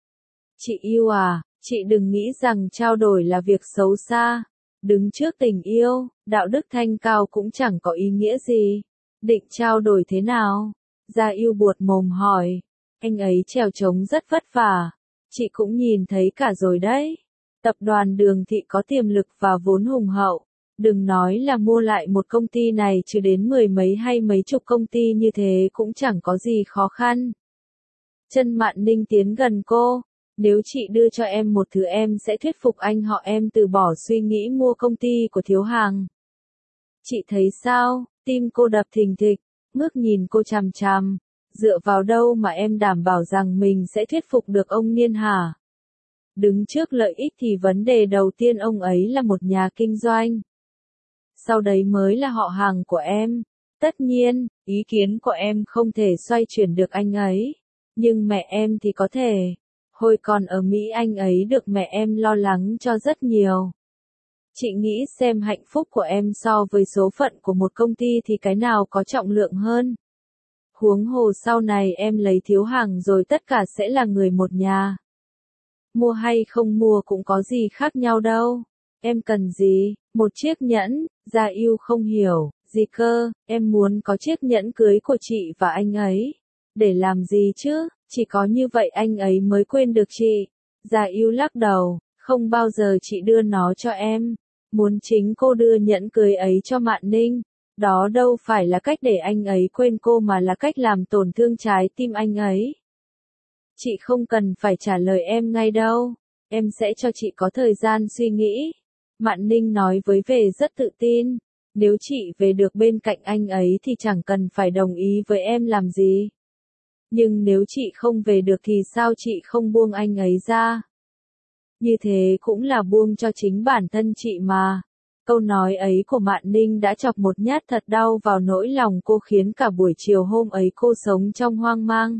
Speaker 1: Chị yêu à, chị đừng nghĩ rằng trao đổi là việc xấu xa. Đứng trước tình yêu, đạo đức thanh cao cũng chẳng có ý nghĩa gì. Định trao đổi thế nào? Gia Yêu buột mồm hỏi. Anh ấy trèo trống rất vất vả. Chị cũng nhìn thấy cả rồi đấy. Tập đoàn Đường Thị có tiềm lực và vốn hùng hậu. Đừng nói là mua lại một công ty này chứ đến mười mấy hay mấy chục công ty như thế cũng chẳng có gì khó khăn. Chân Mạn Ninh tiến gần cô. Nếu chị đưa cho em một thứ em sẽ thuyết phục anh họ em từ bỏ suy nghĩ mua công ty của Thiếu Hàng. Chị thấy sao? Tim cô đập thình thịch, ngước nhìn cô chằm chằm. Dựa vào đâu mà em đảm bảo rằng mình sẽ thuyết phục được ông Niên hả? Đứng trước lợi ích thì vấn đề đầu tiên ông ấy là một nhà kinh doanh. Sau đấy mới là họ hàng của em. Tất nhiên, ý kiến của em không thể xoay chuyển được anh ấy. Nhưng mẹ em thì có thể. Hồi còn ở Mỹ anh ấy được mẹ em lo lắng cho rất nhiều. Chị nghĩ xem hạnh phúc của em so với số phận của một công ty thì cái nào có trọng lượng hơn. Huống hồ sau này em lấy Thiếu Hàng rồi tất cả sẽ là người một nhà. Mua hay không mua cũng có gì khác nhau đâu. Em cần gì? Một chiếc nhẫn? Gia Yêu không hiểu. Gì cơ? Em muốn có chiếc nhẫn cưới của chị và anh ấy. Để làm gì chứ? Chỉ có như vậy anh ấy mới quên được chị. Gia Yêu lắc đầu. Không bao giờ chị đưa nó cho em. Muốn chính cô đưa nhẫn cưới ấy cho Mạn Ninh. Đó đâu phải là cách để anh ấy quên cô mà là cách làm tổn thương trái tim anh ấy. Chị không cần phải trả lời em ngay đâu, em sẽ cho chị có thời gian suy nghĩ. Mạn Ninh nói với vẻ rất tự tin, nếu chị về được bên cạnh anh ấy thì chẳng cần phải đồng ý với em làm gì. Nhưng nếu chị không về được thì sao chị không buông anh ấy ra? Như thế cũng là buông cho chính bản thân chị mà. Câu nói ấy của Mạn Ninh đã chọc một nhát thật đau vào nỗi lòng cô, khiến cả buổi chiều hôm ấy cô sống trong hoang mang.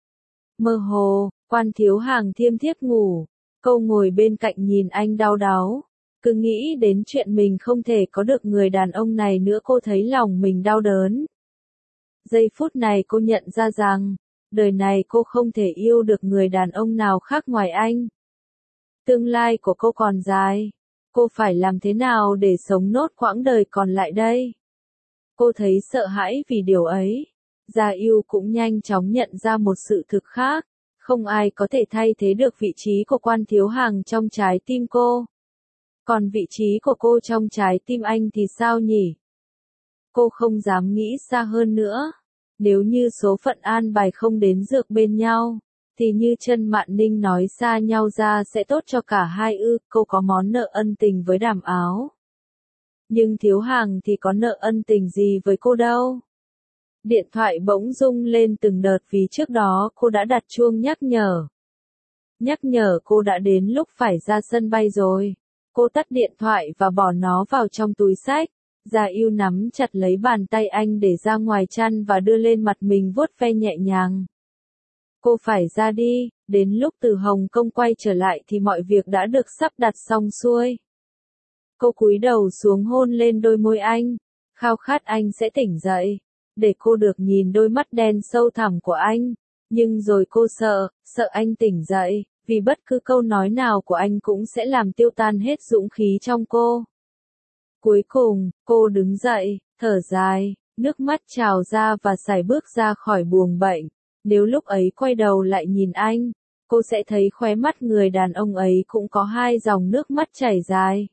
Speaker 1: Mơ hồ, Quan Thiếu Hàng thiêm thiếp ngủ. Cô ngồi bên cạnh nhìn anh đau đáu. Cứ nghĩ đến chuyện mình không thể có được người đàn ông này nữa, cô thấy lòng mình đau đớn. Giây phút này cô nhận ra rằng, đời này cô không thể yêu được người đàn ông nào khác ngoài anh. Tương lai của cô còn dài. Cô phải làm thế nào để sống nốt quãng đời còn lại đây? Cô thấy sợ hãi vì điều ấy. Gia Yêu cũng nhanh chóng nhận ra một sự thực khác. Không ai có thể thay thế được vị trí của Quan Thiếu Hàng trong trái tim cô. Còn vị trí của cô trong trái tim anh thì sao nhỉ? Cô không dám nghĩ xa hơn nữa. Nếu như số phận an bài không đến dược bên nhau, thì như Chân Mạn Ninh nói, xa nhau ra sẽ tốt cho cả hai ư? Cô có món nợ ân tình với Đàm Áo. Nhưng Thiếu Hàng thì có nợ ân tình gì với cô đâu. Điện thoại bỗng rung lên từng đợt vì trước đó cô đã đặt chuông nhắc nhở. Nhắc nhở cô đã đến lúc phải ra sân bay rồi. Cô tắt điện thoại và bỏ nó vào trong túi xách. Gia Yêu nắm chặt lấy bàn tay anh để ra ngoài chăn và đưa lên mặt mình vuốt ve nhẹ nhàng. Cô phải ra đi, đến lúc từ Hồng Kông quay trở lại thì mọi việc đã được sắp đặt xong xuôi. Cô cúi đầu xuống hôn lên đôi môi anh, khao khát anh sẽ tỉnh dậy, để cô được nhìn đôi mắt đen sâu thẳm của anh. Nhưng rồi cô sợ anh tỉnh dậy, vì bất cứ câu nói nào của anh cũng sẽ làm tiêu tan hết dũng khí trong cô. Cuối cùng, cô đứng dậy, thở dài, nước mắt trào ra và sải bước ra khỏi buồng bệnh. Nếu lúc ấy quay đầu lại nhìn anh, cô sẽ thấy khóe mắt người đàn ông ấy cũng có hai dòng nước mắt chảy dài.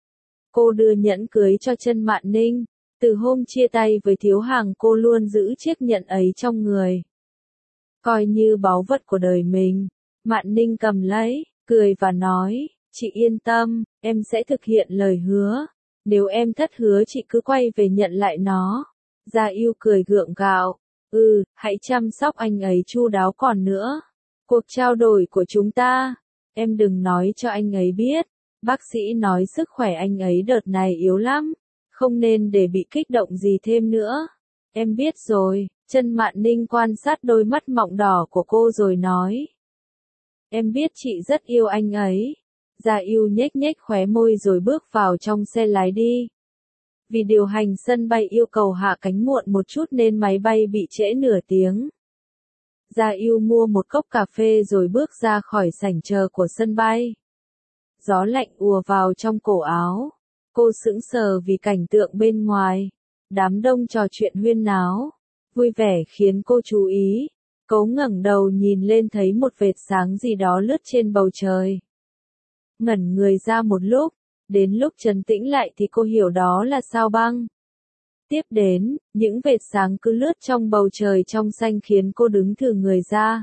Speaker 1: Cô đưa nhẫn cưới cho Chân Mạn Ninh. Từ hôm chia tay với Thiếu Hàng cô luôn giữ chiếc nhẫn ấy trong người. Coi như báu vật của đời mình. Mạn Ninh cầm lấy, cười và nói, chị yên tâm, em sẽ thực hiện lời hứa. Nếu em thất hứa chị cứ quay về nhận lại nó. Gia Yêu cười gượng gạo. Hãy chăm sóc anh ấy chu đáo còn nữa. Cuộc trao đổi của chúng ta, em đừng nói cho anh ấy biết. Bác sĩ nói sức khỏe anh ấy đợt này yếu lắm. Không nên để bị kích động gì thêm nữa. Em biết rồi. Chân Mạn Ninh quan sát đôi mắt mọng đỏ của cô rồi nói. Em biết chị rất yêu anh ấy. Gia Yêu nhếch nhếch khóe môi rồi bước vào trong xe lái đi. Vì điều hành sân bay yêu cầu hạ cánh muộn một chút nên máy bay bị trễ nửa tiếng. Gia Yêu mua một cốc cà phê rồi bước ra khỏi sảnh chờ của sân bay. Gió lạnh ùa vào trong cổ áo. Cô sững sờ vì cảnh tượng bên ngoài. Đám đông trò chuyện huyên náo, vui vẻ khiến cô chú ý. Cô ngẩng đầu nhìn lên thấy một vệt sáng gì đó lướt trên bầu trời. Ngẩn người ra một lúc, đến lúc trấn tĩnh lại thì cô hiểu đó là sao băng. Tiếp đến, những vệt sáng cứ lướt trong bầu trời trong xanh khiến cô đứng thừ người ra.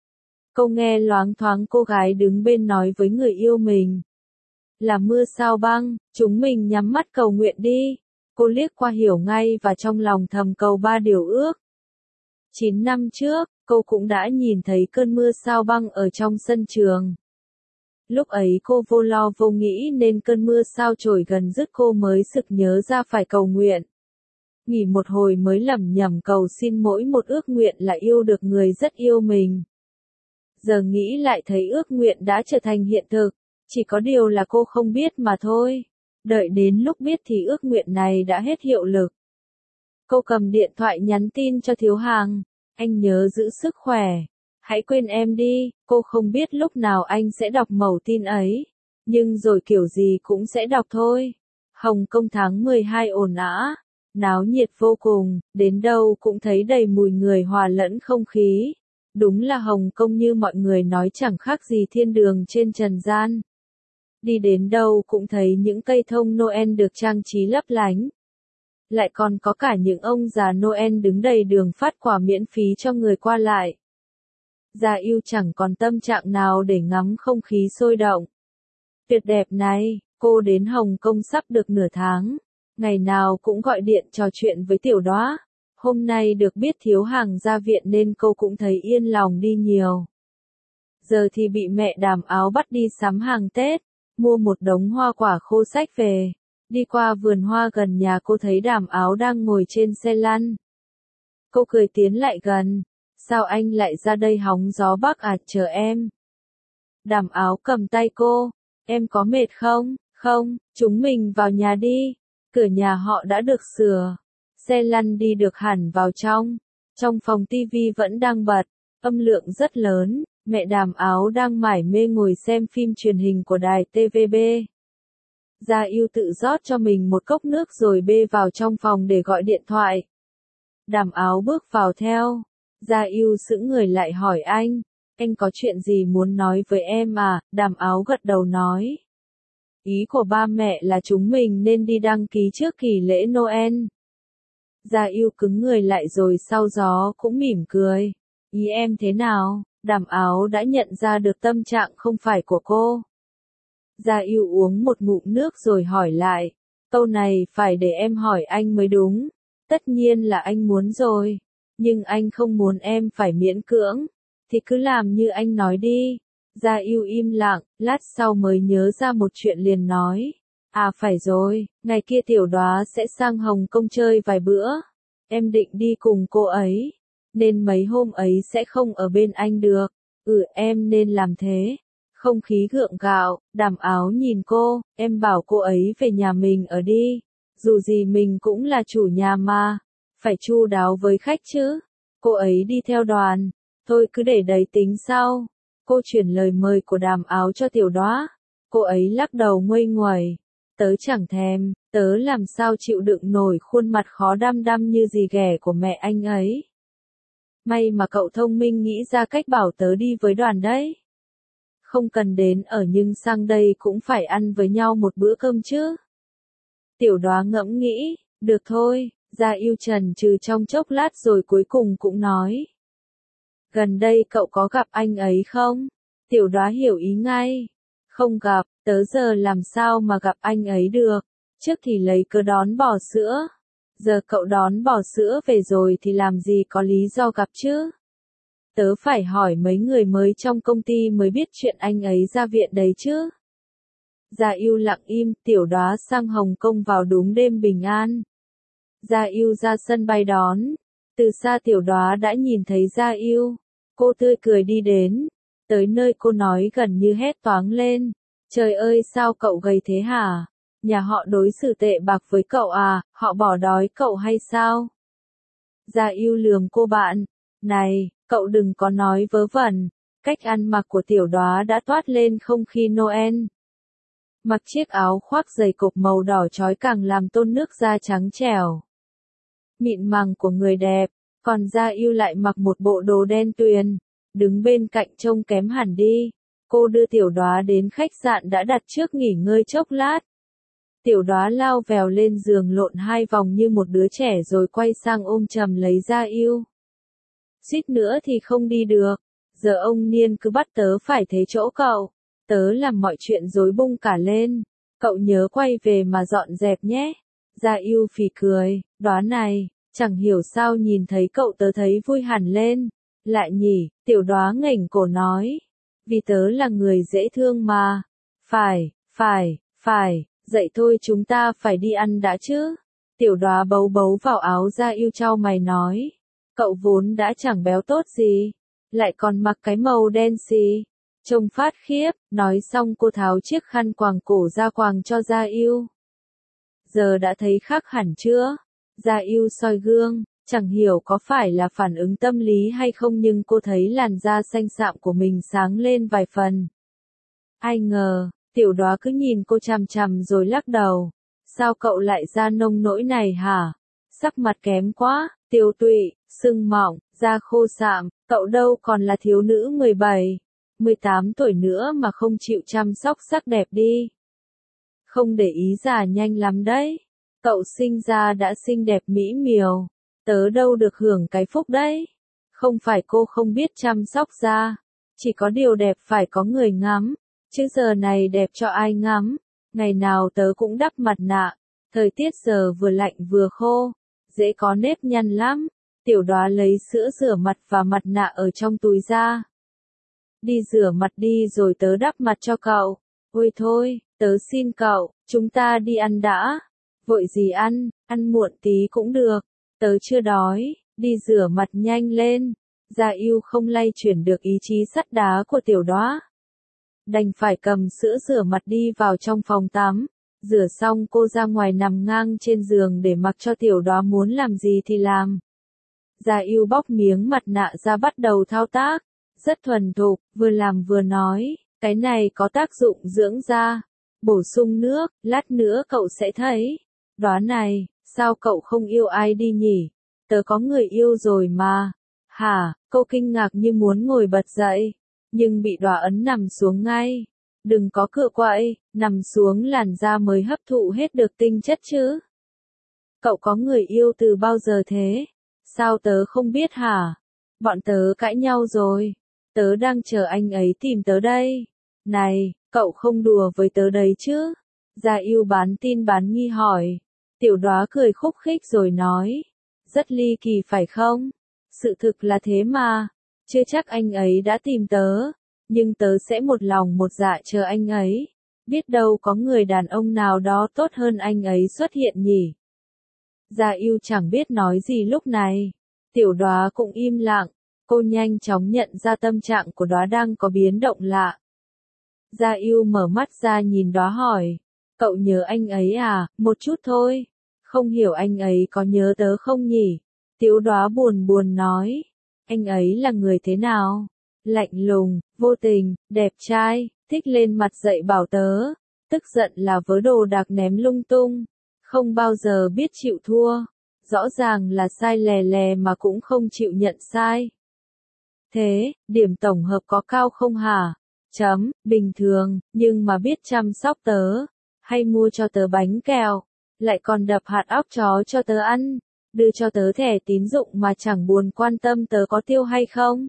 Speaker 1: Cô nghe loáng thoáng cô gái đứng bên nói với người yêu mình. Là mưa sao băng, chúng mình nhắm mắt cầu nguyện đi. Cô liếc qua hiểu ngay và trong lòng thầm cầu 3 điều ước. 9 năm trước, cô cũng đã nhìn thấy cơn mưa sao băng ở trong sân trường. Lúc ấy cô vô lo vô nghĩ nên cơn mưa sao trổi gần dứt cô mới sực nhớ ra phải cầu nguyện. Nghỉ một hồi mới lẩm nhẩm cầu xin mỗi một ước nguyện là yêu được người rất yêu mình. Giờ nghĩ lại thấy ước nguyện đã trở thành hiện thực, chỉ có điều là cô không biết mà thôi. Đợi đến lúc biết thì ước nguyện này đã hết hiệu lực. Cô cầm điện thoại nhắn tin cho Thiếu Hàng, anh nhớ giữ sức khỏe. Hãy quên em đi, cô không biết lúc nào anh sẽ đọc mẩu tin ấy. Nhưng rồi kiểu gì cũng sẽ đọc thôi. Hồng Kông tháng 12 ồn ào, náo nhiệt vô cùng, đến đâu cũng thấy đầy mùi người hòa lẫn không khí. Đúng là Hồng Kông như mọi người nói chẳng khác gì thiên đường trên trần gian. Đi đến đâu cũng thấy những cây thông Noel được trang trí lấp lánh. Lại còn có cả những ông già Noel đứng đầy đường phát quà miễn phí cho người qua lại. Gia Yêu chẳng còn tâm trạng nào để ngắm không khí sôi động. Tuyệt đẹp này, cô đến Hồng Kông sắp được nửa tháng. Ngày nào cũng gọi điện trò chuyện với Tiểu Đóa. Hôm nay được biết thiếu hàng ra viện nên cô cũng thấy yên lòng đi nhiều. Giờ thì bị mẹ Đàm Áo bắt đi sắm hàng Tết, mua một đống hoa quả khô xách về. Đi qua vườn hoa gần nhà cô thấy Đàm Áo đang ngồi trên xe lăn. Cô cười tiến lại gần. Sao anh lại ra đây hóng gió Bắc à, chờ em. Đàm Áo cầm tay cô. Em có mệt không? Không, chúng mình vào nhà đi. Cửa nhà họ đã được sửa. Xe lăn đi được hẳn vào trong. Trong phòng tivi vẫn đang bật. Âm lượng rất lớn. Mẹ Đàm Áo đang mải mê ngồi xem phim truyền hình của đài TVB. Gia Yêu tự rót cho mình một cốc nước rồi bê vào trong phòng để gọi điện thoại. Đàm Áo bước vào theo. Gia Yêu sững người lại hỏi anh có chuyện gì muốn nói với em à? Đàm Áo gật đầu nói. Ý của ba mẹ là chúng mình nên đi đăng ký trước kỳ lễ Noel. Gia Yêu cứng người lại rồi sau gió cũng mỉm cười. Ý em thế nào? Đàm Áo đã nhận ra được tâm trạng không phải của cô. Gia Yêu uống một ngụm nước rồi hỏi lại. Câu này phải để em hỏi anh mới đúng. Tất nhiên là anh muốn rồi. Nhưng anh không muốn em phải miễn cưỡng. Thì cứ làm như anh nói đi. Gia Yêu im lặng, lát sau mới nhớ ra một chuyện liền nói. À phải rồi, ngày kia Tiểu Đóa sẽ sang Hồng Kông chơi vài bữa. Em định đi cùng cô ấy. Nên mấy hôm ấy sẽ không ở bên anh được. Em nên làm thế. Không khí gượng gạo, Đàm Áo nhìn cô, em bảo cô ấy về nhà mình ở đi. Dù gì mình cũng là chủ nhà mà. Phải chu đáo với khách chứ. Cô ấy đi theo đoàn. Thôi cứ để đấy tính sau. Cô chuyển lời mời của Đàm Áo cho Tiểu Đóa. Cô ấy lắc đầu nguây nguẩy. Tớ chẳng thèm, tớ làm sao chịu đựng nổi khuôn mặt khó đăm đăm như dì ghẻ của mẹ anh ấy. May mà cậu thông minh nghĩ ra cách bảo tớ đi với đoàn đấy. Không cần đến ở nhưng sang đây cũng phải ăn với nhau một bữa cơm chứ. Tiểu Đóa ngẫm nghĩ, được thôi, Gia Yêu chần chừ trong chốc lát rồi cuối cùng cũng nói. Gần đây cậu có gặp anh ấy không? Tiểu Đóa hiểu ý ngay. Không gặp, tớ giờ làm sao mà gặp anh ấy được. Trước thì lấy cớ đón bò sữa. Giờ cậu đón bò sữa về rồi thì làm gì có lý do gặp chứ? Tớ phải hỏi mấy người mới trong công ty mới biết chuyện anh ấy ra viện đấy chứ. Gia Yêu lặng im, Tiểu Đóa sang Hồng Kông vào đúng đêm bình an. Gia Yêu ra sân bay đón. Từ xa Tiểu Đóa đã nhìn thấy Gia Yêu. Cô tươi cười đi đến. Tới nơi cô nói gần như hét toáng lên. Trời ơi sao cậu gầy thế hả? Nhà họ đối xử tệ bạc với cậu à, họ bỏ đói cậu hay sao? Gia Yêu lườm cô bạn. Này, cậu đừng có nói vớ vẩn. Cách ăn mặc của Tiểu Đóa đã toát lên không khí Noel. Mặc chiếc áo khoác dày cộc màu đỏ chói càng làm tôn nước da trắng trẻo. Mịn màng của người đẹp, còn Gia Yêu lại mặc một bộ đồ đen tuyền, đứng bên cạnh trông kém hẳn đi. Cô đưa Tiểu Đóa đến khách sạn đã đặt trước nghỉ ngơi chốc lát. Tiểu Đóa lao vèo lên giường lộn hai vòng như một đứa trẻ rồi quay sang ôm chầm lấy Gia Yêu. Suýt nữa thì không đi được, giờ ông Niên cứ bắt tớ phải thế chỗ cậu. Tớ làm mọi chuyện rối bung cả lên. Cậu nhớ quay về mà dọn dẹp nhé. Gia Yêu phì cười, Đóa này, chẳng hiểu sao nhìn thấy cậu tớ thấy vui hẳn lên. Lại nhỉ, Tiểu Đóa nghển cổ nói. Vì tớ là người dễ thương mà. Phải, dậy thôi chúng ta phải đi ăn đã chứ. Tiểu Đóa bấu bấu vào áo Gia Yêu trao mày nói. Cậu vốn đã chẳng béo tốt gì. Lại còn mặc cái màu đen xì. Trông phát khiếp, nói xong cô tháo chiếc khăn quàng cổ ra quàng cho Gia Yêu. Giờ đã thấy khác hẳn chưa? Gia Yêu soi gương, chẳng hiểu có phải là phản ứng tâm lý hay không nhưng cô thấy làn da xanh xạm của mình sáng lên vài phần. Ai ngờ, Tiểu Đóa cứ nhìn cô chằm chằm rồi lắc đầu. Sao cậu lại ra nông nỗi này hả? Sắc mặt kém quá, tiêu tụy, sưng mọng, da khô sạm, cậu đâu còn là thiếu nữ 17, 18 tuổi nữa mà không chịu chăm sóc sắc đẹp đi. Không để ý già nhanh lắm đấy. Cậu sinh ra đã xinh đẹp mỹ miều, tớ đâu được hưởng cái phúc đấy. Không phải cô không biết chăm sóc da, chỉ có điều đẹp phải có người ngắm, chứ giờ này đẹp cho ai ngắm. Ngày nào tớ cũng đắp mặt nạ, thời tiết giờ vừa lạnh vừa khô, dễ có nếp nhăn lắm. Tiểu Đóa lấy sữa rửa mặt và mặt nạ ở trong túi ra. Đi rửa mặt đi rồi tớ đắp mặt cho cậu. Ôi thôi, tớ xin cậu, chúng ta đi ăn đã. Vội gì ăn muộn tí cũng được, tớ chưa đói, đi rửa mặt nhanh lên. Gia Yêu không lay chuyển được ý chí sắt đá của Tiểu Đóa. Đành phải cầm sữa rửa mặt đi vào trong phòng tắm. Rửa xong cô ra ngoài nằm ngang trên giường để mặc cho Tiểu Đóa muốn làm gì thì làm. Gia Yêu bóc miếng mặt nạ ra bắt đầu thao tác, rất thuần thục, vừa làm vừa nói, cái này có tác dụng dưỡng da, bổ sung nước, lát nữa cậu sẽ thấy. Đóa này, sao cậu không yêu ai đi nhỉ? Tớ có người yêu rồi mà. Hả? Cô kinh ngạc như muốn ngồi bật dậy, nhưng bị Đóa ấn nằm xuống ngay. Đừng có cựa quậy, nằm xuống làn da mới hấp thụ hết được tinh chất chứ. Cậu có người yêu từ bao giờ thế? Sao tớ không biết hả? Bọn tớ cãi nhau rồi. Tớ đang chờ anh ấy tìm tớ đây. Này, cậu không đùa với tớ đấy chứ? Gia Yêu bán tin bán nghi hỏi. Tiểu Đóa cười khúc khích rồi nói. Rất ly kỳ phải không? Sự thực là thế mà. Chưa chắc anh ấy đã tìm tớ. Nhưng tớ sẽ một lòng một dạ chờ anh ấy. Biết đâu có người đàn ông nào đó tốt hơn anh ấy xuất hiện nhỉ? Gia Yêu chẳng biết nói gì lúc này. Tiểu Đóa cũng im lặng. Cô nhanh chóng nhận ra tâm trạng của Đóa đang có biến động lạ. Gia Yêu mở mắt ra nhìn Đóa hỏi. Cậu nhớ anh ấy à? Một chút thôi. Không hiểu anh ấy có nhớ tớ không nhỉ? Tiểu Đóa buồn buồn nói. Anh ấy là người thế nào? Lạnh lùng, vô tình, đẹp trai, thích lên mặt dạy bảo tớ. Tức giận là vớ đồ đạc ném lung tung. Không bao giờ biết chịu thua. Rõ ràng là sai lè lè mà cũng không chịu nhận sai. Thế, điểm tổng hợp có cao không hả? Bình thường, nhưng mà biết chăm sóc tớ. Hay mua cho tớ bánh kẹo. Lại còn đập hạt óc chó cho tớ ăn. Đưa cho tớ thẻ tín dụng mà chẳng buồn quan tâm tớ có tiêu hay không.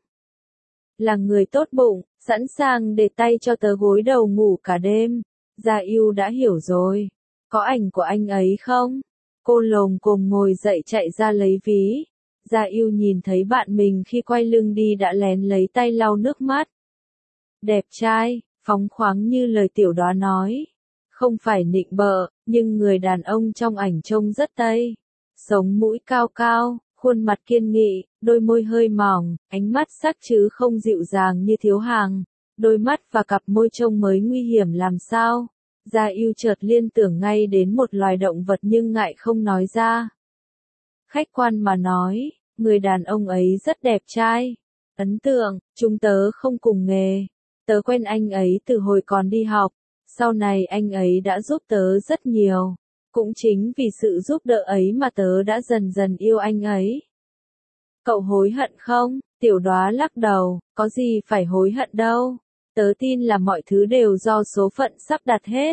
Speaker 1: Là người tốt bụng, sẵn sàng để tay cho tớ gối đầu ngủ cả đêm. Gia Yêu đã hiểu rồi. Có ảnh của anh ấy không? Cô lồm cồm ngồi dậy chạy ra lấy ví. Gia Yêu nhìn thấy bạn mình khi quay lưng đi đã lén lấy tay lau nước mắt. Đẹp trai, phóng khoáng như lời Tiểu Đóa nói. Không phải nịnh bợ, nhưng người đàn ông trong ảnh trông rất Tây. Sống mũi cao cao, khuôn mặt kiên nghị, đôi môi hơi mỏng, ánh mắt sắc chứ không dịu dàng như Thiếu Hàng. Đôi mắt và cặp môi trông mới nguy hiểm làm sao. Gia Yêu chợt liên tưởng ngay đến một loài động vật nhưng ngại không nói ra. Khách quan mà nói, người đàn ông ấy rất đẹp trai. Ấn tượng, chúng tớ không cùng nghề. Tớ quen anh ấy từ hồi còn đi học. Sau này anh ấy đã giúp tớ rất nhiều. Cũng chính vì sự giúp đỡ ấy mà tớ đã dần dần yêu anh ấy. Cậu hối hận không? Tiểu Đóa lắc đầu, có gì phải hối hận đâu. Tớ tin là mọi thứ đều do số phận sắp đặt hết.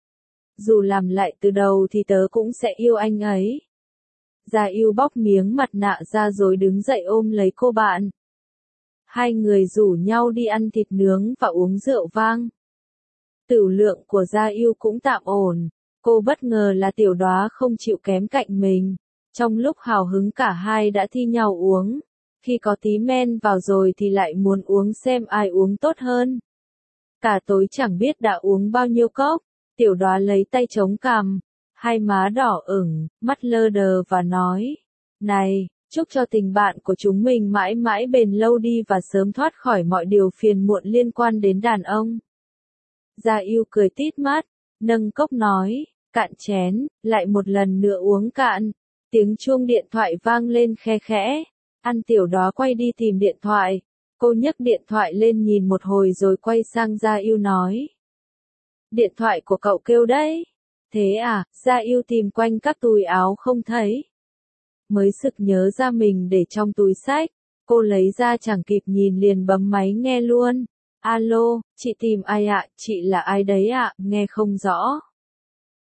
Speaker 1: Dù làm lại từ đầu thì tớ cũng sẽ yêu anh ấy. Gia Yêu bóc miếng mặt nạ ra rồi đứng dậy ôm lấy cô bạn. Hai người rủ nhau đi ăn thịt nướng và uống rượu vang. Tửu lượng của Gia Yêu cũng tạm ổn. Cô bất ngờ là Tiểu Đóa không chịu kém cạnh mình. Trong lúc hào hứng cả hai đã thi nhau uống. Khi có tí men vào rồi thì lại muốn uống xem ai uống tốt hơn. Cả tối chẳng biết đã uống bao nhiêu cốc. Tiểu Đóa lấy tay chống cằm, hai má đỏ ửng, mắt lơ đờ và nói. Này, chúc cho tình bạn của chúng mình mãi mãi bền lâu đi và sớm thoát khỏi mọi điều phiền muộn liên quan đến đàn ông. Gia Yêu cười tít mắt, nâng cốc nói, cạn chén, lại một lần nữa uống cạn. Tiếng chuông điện thoại vang lên khe khẽ. Ăn Tiểu Đóa quay đi tìm điện thoại. Cô nhấc điện thoại lên nhìn một hồi rồi quay sang Gia Yêu nói. Điện thoại của cậu kêu đấy. Thế à? Gia Yêu tìm quanh các túi áo không thấy. Mới sực nhớ ra mình để trong túi xách. Cô lấy ra chẳng kịp nhìn liền bấm máy nghe luôn. Alo, chị tìm ai ạ? Chị là ai đấy ạ? Nghe không rõ.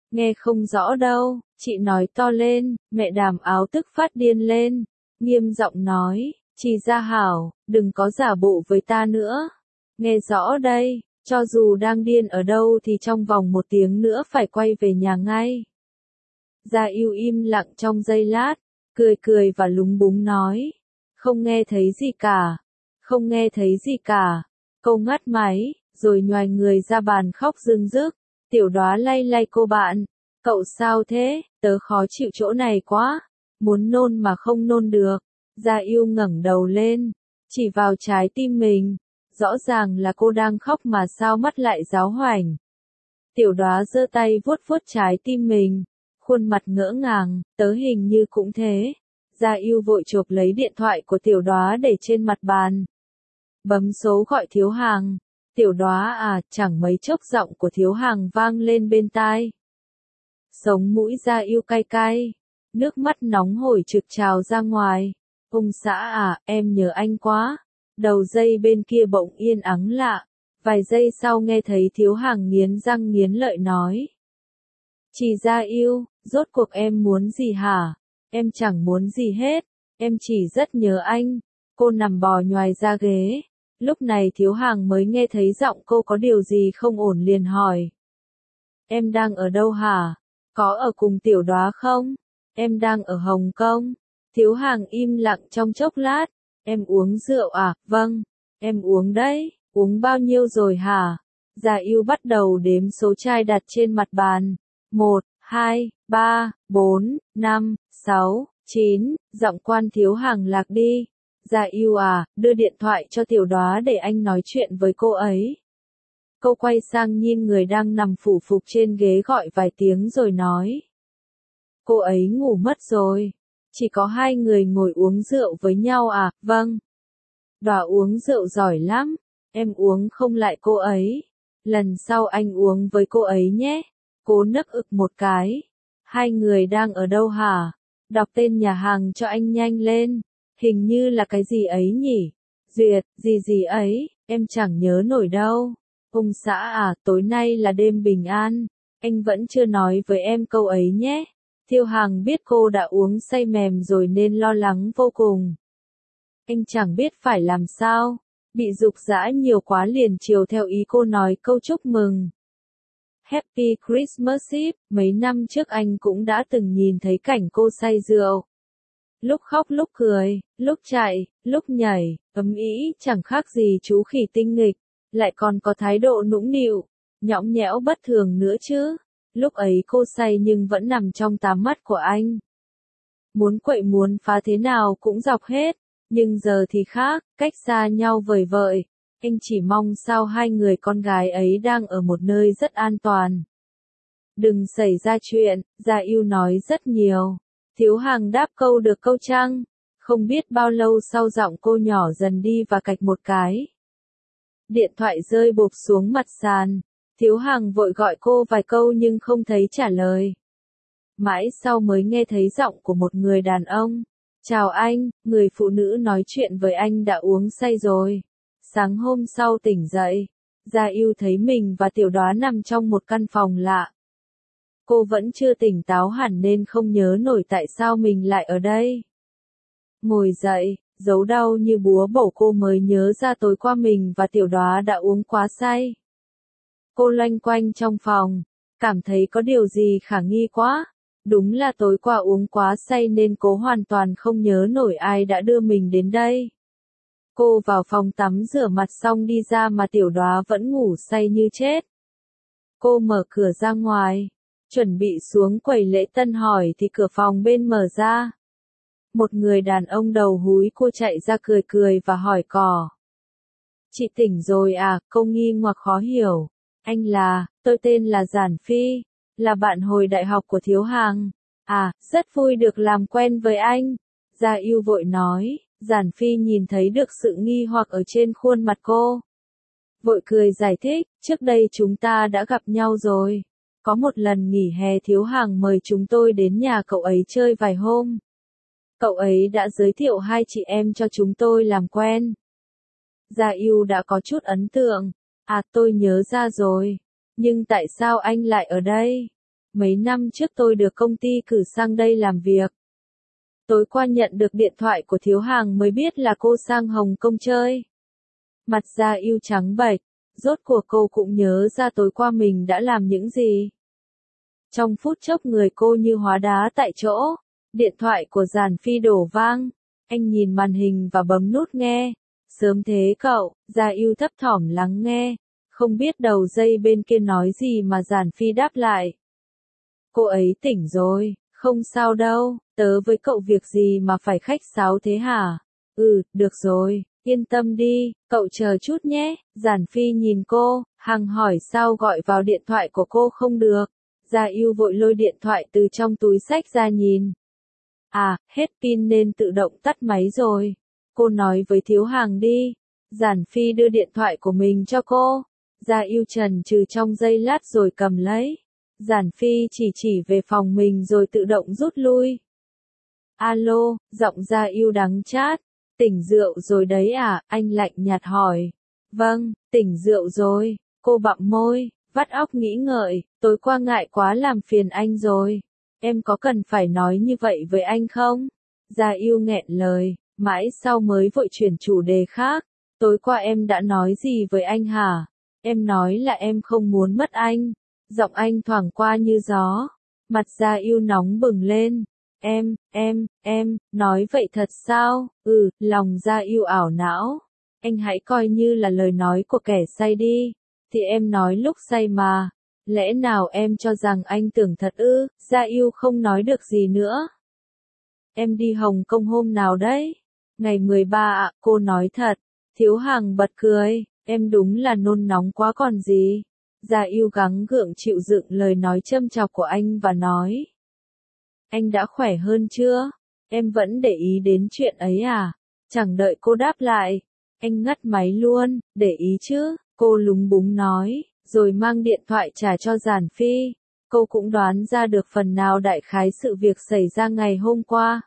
Speaker 1: Nghe không rõ đâu, chị nói to lên, mẹ Đàm Áo tức phát điên lên, nghiêm giọng nói, chị Gia Hảo, đừng có giả bộ với ta nữa. Nghe rõ đây, cho dù đang điên ở đâu thì trong vòng 1 tiếng nữa phải quay về nhà ngay. Gia Yêu im lặng trong giây lát, cười cười và lúng búng nói, không nghe thấy gì cả, không nghe thấy gì cả. Cô ngắt máy, rồi nhoài người ra bàn khóc rưng rức. Tiểu Đóa lay lay cô bạn, cậu sao thế, tớ khó chịu chỗ này quá, muốn nôn mà không nôn được. Gia Yêu ngẩng đầu lên, chỉ vào trái tim mình, rõ ràng là cô đang khóc mà sao mắt lại giáo hoành. Tiểu Đóa giơ tay vuốt vuốt trái tim mình, khuôn mặt ngỡ ngàng, tớ hình như cũng thế. Gia Yêu vội chộp lấy điện thoại của Tiểu Đóa để trên mặt bàn. Bấm số gọi Thiếu Hàng. Tiểu Đóa à, chẳng mấy chốc giọng của Thiếu Hàng vang lên bên tai. Sống mũi Gia Yêu cay cay, nước mắt nóng hổi trực trào ra ngoài. Ông xã à, em nhớ anh quá. Đầu dây bên kia bỗng yên ắng lạ. Vài giây sau nghe thấy Thiếu Hàng nghiến răng nghiến lợi nói. Chị Gia Yêu, rốt cuộc em muốn gì hả? Em chẳng muốn gì hết, em chỉ rất nhớ anh. Cô nằm bò nhoài ra ghế. Lúc này Thiếu Hàng mới nghe thấy giọng cô có điều gì không ổn liền hỏi. Em đang ở đâu hả? Có ở cùng Tiểu Đóa không? Em đang ở Hồng Kông. Thiếu Hàng im lặng trong chốc lát. Em uống rượu à? Vâng, em uống đấy. Uống bao nhiêu rồi hả? Gia Yêu bắt đầu đếm số chai đặt trên mặt bàn. 1, 2, 3, 4, 5, 6, 9, giọng Quan Thiếu Hàng lạc đi. Gia Yêu à, đưa điện thoại cho Tiểu Đóa để anh nói chuyện với cô ấy. Cô quay sang nhìn người đang nằm phủ phục trên ghế gọi vài tiếng rồi nói. Cô ấy ngủ mất rồi. Chỉ có 2 người ngồi uống rượu với nhau à? Vâng. Đóa uống rượu giỏi lắm. Em uống không lại cô ấy. Lần sau anh uống với cô ấy nhé. Cố nức ực một cái. 2 người đang ở đâu hả? Đọc tên nhà hàng cho anh nhanh lên. Hình như là cái gì ấy nhỉ? Duyệt, gì ấy, em chẳng nhớ nổi đâu. Ông xã à, tối nay là đêm bình an. Anh vẫn chưa nói với em câu ấy nhé. Thiêu Hàng biết cô đã uống say mềm rồi nên lo lắng vô cùng. Anh chẳng biết phải làm sao. Bị dục dã nhiều quá liền chiều theo ý cô nói câu chúc mừng. Happy Christmas Eve, mấy năm trước anh cũng đã từng nhìn thấy cảnh cô say rượu. Lúc khóc lúc cười, lúc chạy, lúc nhảy, ấm ý chẳng khác gì chú khỉ tinh nghịch, lại còn có thái độ nũng nịu, nhõng nhẽo bất thường nữa chứ. Lúc ấy cô say nhưng vẫn nằm trong 8 mắt của anh. Muốn quậy muốn phá thế nào cũng dọc hết, nhưng giờ thì khác, cách xa nhau vời vợi. Anh chỉ mong sao 2 người con gái ấy đang ở một nơi rất an toàn. Đừng xảy ra chuyện, Gia Yêu nói rất nhiều. Thiếu Hàng đáp câu được câu trăng. Không biết bao lâu sau giọng cô nhỏ dần đi và cạch một cái. Điện thoại rơi bụp xuống mặt sàn. Thiếu Hàng vội gọi cô vài câu nhưng không thấy trả lời. Mãi sau mới nghe thấy giọng của một người đàn ông. Chào anh, người phụ nữ nói chuyện với anh đã uống say rồi. Sáng hôm sau tỉnh dậy, Gia Yêu thấy mình và Tiểu Đóa nằm trong một căn phòng lạ. Cô vẫn chưa tỉnh táo hẳn nên không nhớ nổi tại sao mình lại ở đây. Ngồi dậy, giấu đau như búa bổ cô mới nhớ ra tối qua mình và Tiểu Đóa đã uống quá say. Cô loanh quanh trong phòng, cảm thấy có điều gì khả nghi quá. Đúng là tối qua uống quá say nên cô hoàn toàn không nhớ nổi ai đã đưa mình đến đây. Cô vào phòng tắm rửa mặt xong đi ra mà Tiểu Đóa vẫn ngủ say như chết. Cô mở cửa ra ngoài, chuẩn bị xuống quầy lễ tân hỏi thì cửa phòng bên mở ra. Một người đàn ông đầu húi cô chạy ra cười cười và hỏi cò. Chị tỉnh rồi à, cô nghi hoặc khó hiểu. Anh là, tôi tên là Giản Phi, là bạn hồi đại học của Thiếu Hàng. À, rất vui được làm quen với anh. Gia Yêu vội nói, Giản Phi nhìn thấy được sự nghi hoặc ở trên khuôn mặt cô. Vội cười giải thích, trước đây chúng ta đã gặp nhau rồi. Có một lần nghỉ hè Thiếu Hàng mời chúng tôi đến nhà cậu ấy chơi vài hôm. Cậu ấy đã giới thiệu 2 chị em cho chúng tôi làm quen. Gia Yêu đã có chút ấn tượng. À, tôi nhớ ra rồi. Nhưng tại sao anh lại ở đây? Mấy năm trước tôi được công ty cử sang đây làm việc. Tối qua nhận được điện thoại của Thiếu Hàng mới biết là cô sang Hồng Kông chơi. Mặt Gia Yêu trắng bệch, rốt cuộc cô cũng nhớ ra tối qua mình đã làm những gì. Trong phút chốc người cô như hóa đá tại chỗ, điện thoại của Giản Phi đổ vang, anh nhìn màn hình và bấm nút nghe. Sớm thế cậu, Gia Yêu thấp thỏm lắng nghe, không biết đầu dây bên kia nói gì mà Giản Phi đáp lại. Cô ấy tỉnh rồi, không sao đâu, tớ với cậu việc gì mà phải khách sáo thế hả? Được rồi, yên tâm đi, cậu chờ chút nhé. Giản Phi nhìn cô, Hằng hỏi sao gọi vào điện thoại của cô không được. Gia Yêu vội lôi điện thoại từ trong túi xách ra nhìn. À, hết pin nên tự động tắt máy rồi. Cô nói với Thiếu Hàng đi. Giản Phi đưa điện thoại của mình cho cô. Gia Yêu chần chừ trong giây lát rồi cầm lấy. Giản Phi chỉ về phòng mình rồi tự động rút lui. Alo, giọng Gia Yêu đắng chát. Tỉnh rượu rồi đấy à? Anh lạnh nhạt hỏi. Vâng, tỉnh rượu rồi. Cô bặm môi, vắt óc nghĩ ngợi. Tối qua ngại quá làm phiền anh rồi. Em có cần phải nói như vậy với anh không? Gia Yêu nghẹn lời, mãi sau mới vội chuyển chủ đề khác. Tối qua em đã nói gì với anh hả? Em nói là em không muốn mất anh. Giọng anh thoảng qua như gió. Mặt Gia Yêu nóng bừng lên. Em, nói vậy thật sao? Lòng Gia Yêu ảo não. Anh hãy coi như là lời nói của kẻ say đi. Thì em nói lúc say mà. Lẽ nào em cho rằng anh tưởng thật ư? Gia Yêu không nói được gì nữa. Em đi Hồng Kông hôm nào đấy? Ngày 13 ạ, cô nói thật. Thiếu Hàng bật cười, em đúng là nôn nóng quá còn gì. Gia Yêu gắng gượng chịu đựng lời nói châm chọc của anh và nói. Anh đã khỏe hơn chưa? Em vẫn để ý đến chuyện ấy à? Chẳng đợi cô đáp lại. Anh ngắt máy luôn, để ý chứ, cô lúng búng nói, rồi mang điện thoại trả cho Giản Phi. Cô cũng đoán ra được phần nào đại khái sự việc xảy ra ngày hôm qua.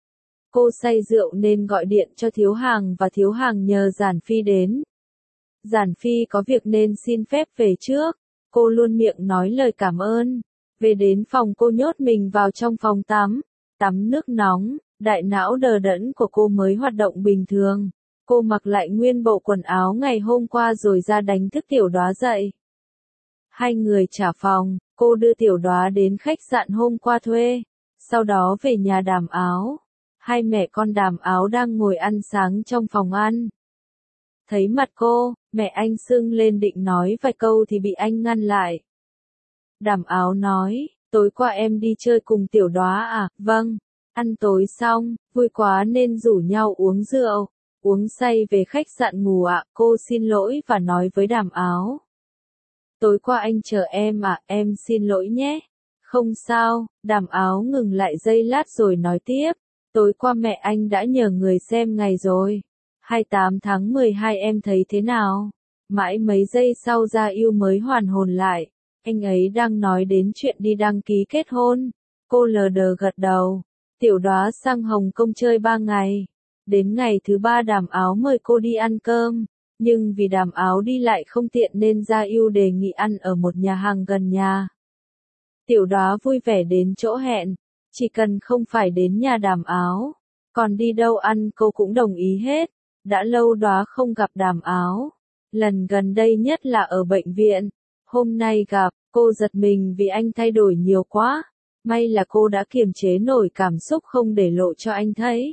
Speaker 1: Cô say rượu nên gọi điện cho Thiếu Hàng và Thiếu Hàng nhờ Giản Phi đến. Giản Phi có việc nên xin phép về trước. Cô luôn miệng nói lời cảm ơn. Về đến phòng cô nhốt mình vào trong phòng tắm. Tắm nước nóng, đại não đờ đẫn của cô mới hoạt động bình thường. Cô mặc lại nguyên bộ quần áo ngày hôm qua rồi ra đánh thức Tiểu Đóa dậy. Hai người trả phòng, cô đưa Tiểu Đóa đến khách sạn hôm qua thuê. Sau đó về nhà Đàm Áo. Hai mẹ con Đàm Áo đang ngồi ăn sáng trong phòng ăn. Thấy mặt cô, mẹ anh sưng lên định nói vài câu thì bị anh ngăn lại. Đàm Áo nói, tối qua em đi chơi cùng Tiểu Đóa à? Vâng. Ăn tối xong, vui quá nên rủ nhau uống rượu. Uống say về khách sạn ngủ ạ, cô xin lỗi và nói với Đàm Áo. Tối qua anh chờ em à, em xin lỗi nhé. Không sao, Đàm Áo ngừng lại giây lát rồi nói tiếp. Tối qua mẹ anh đã nhờ người xem ngày rồi. 28 tháng 12 em thấy thế nào? Mãi mấy giây sau Gia Yêu mới hoàn hồn lại. Anh ấy đang nói đến chuyện đi đăng ký kết hôn. Cô lờ đờ gật đầu. Tiểu Đóa sang Hồng Kông chơi 3 ngày. Đến ngày thứ 3 Đàm Áo mời cô đi ăn cơm. Nhưng vì Đàm Áo đi lại không tiện nên Gia Yêu đề nghị ăn ở một nhà hàng gần nhà. Tiểu Đóa vui vẻ đến chỗ hẹn. Chỉ cần không phải đến nhà Đàm Áo. Còn đi đâu ăn cô cũng đồng ý hết. Đã lâu Đóa không gặp Đàm Áo. Lần gần đây nhất là ở bệnh viện. Hôm nay gặp, cô giật mình vì anh thay đổi nhiều quá. May là cô đã kiềm chế nổi cảm xúc không để lộ cho anh thấy.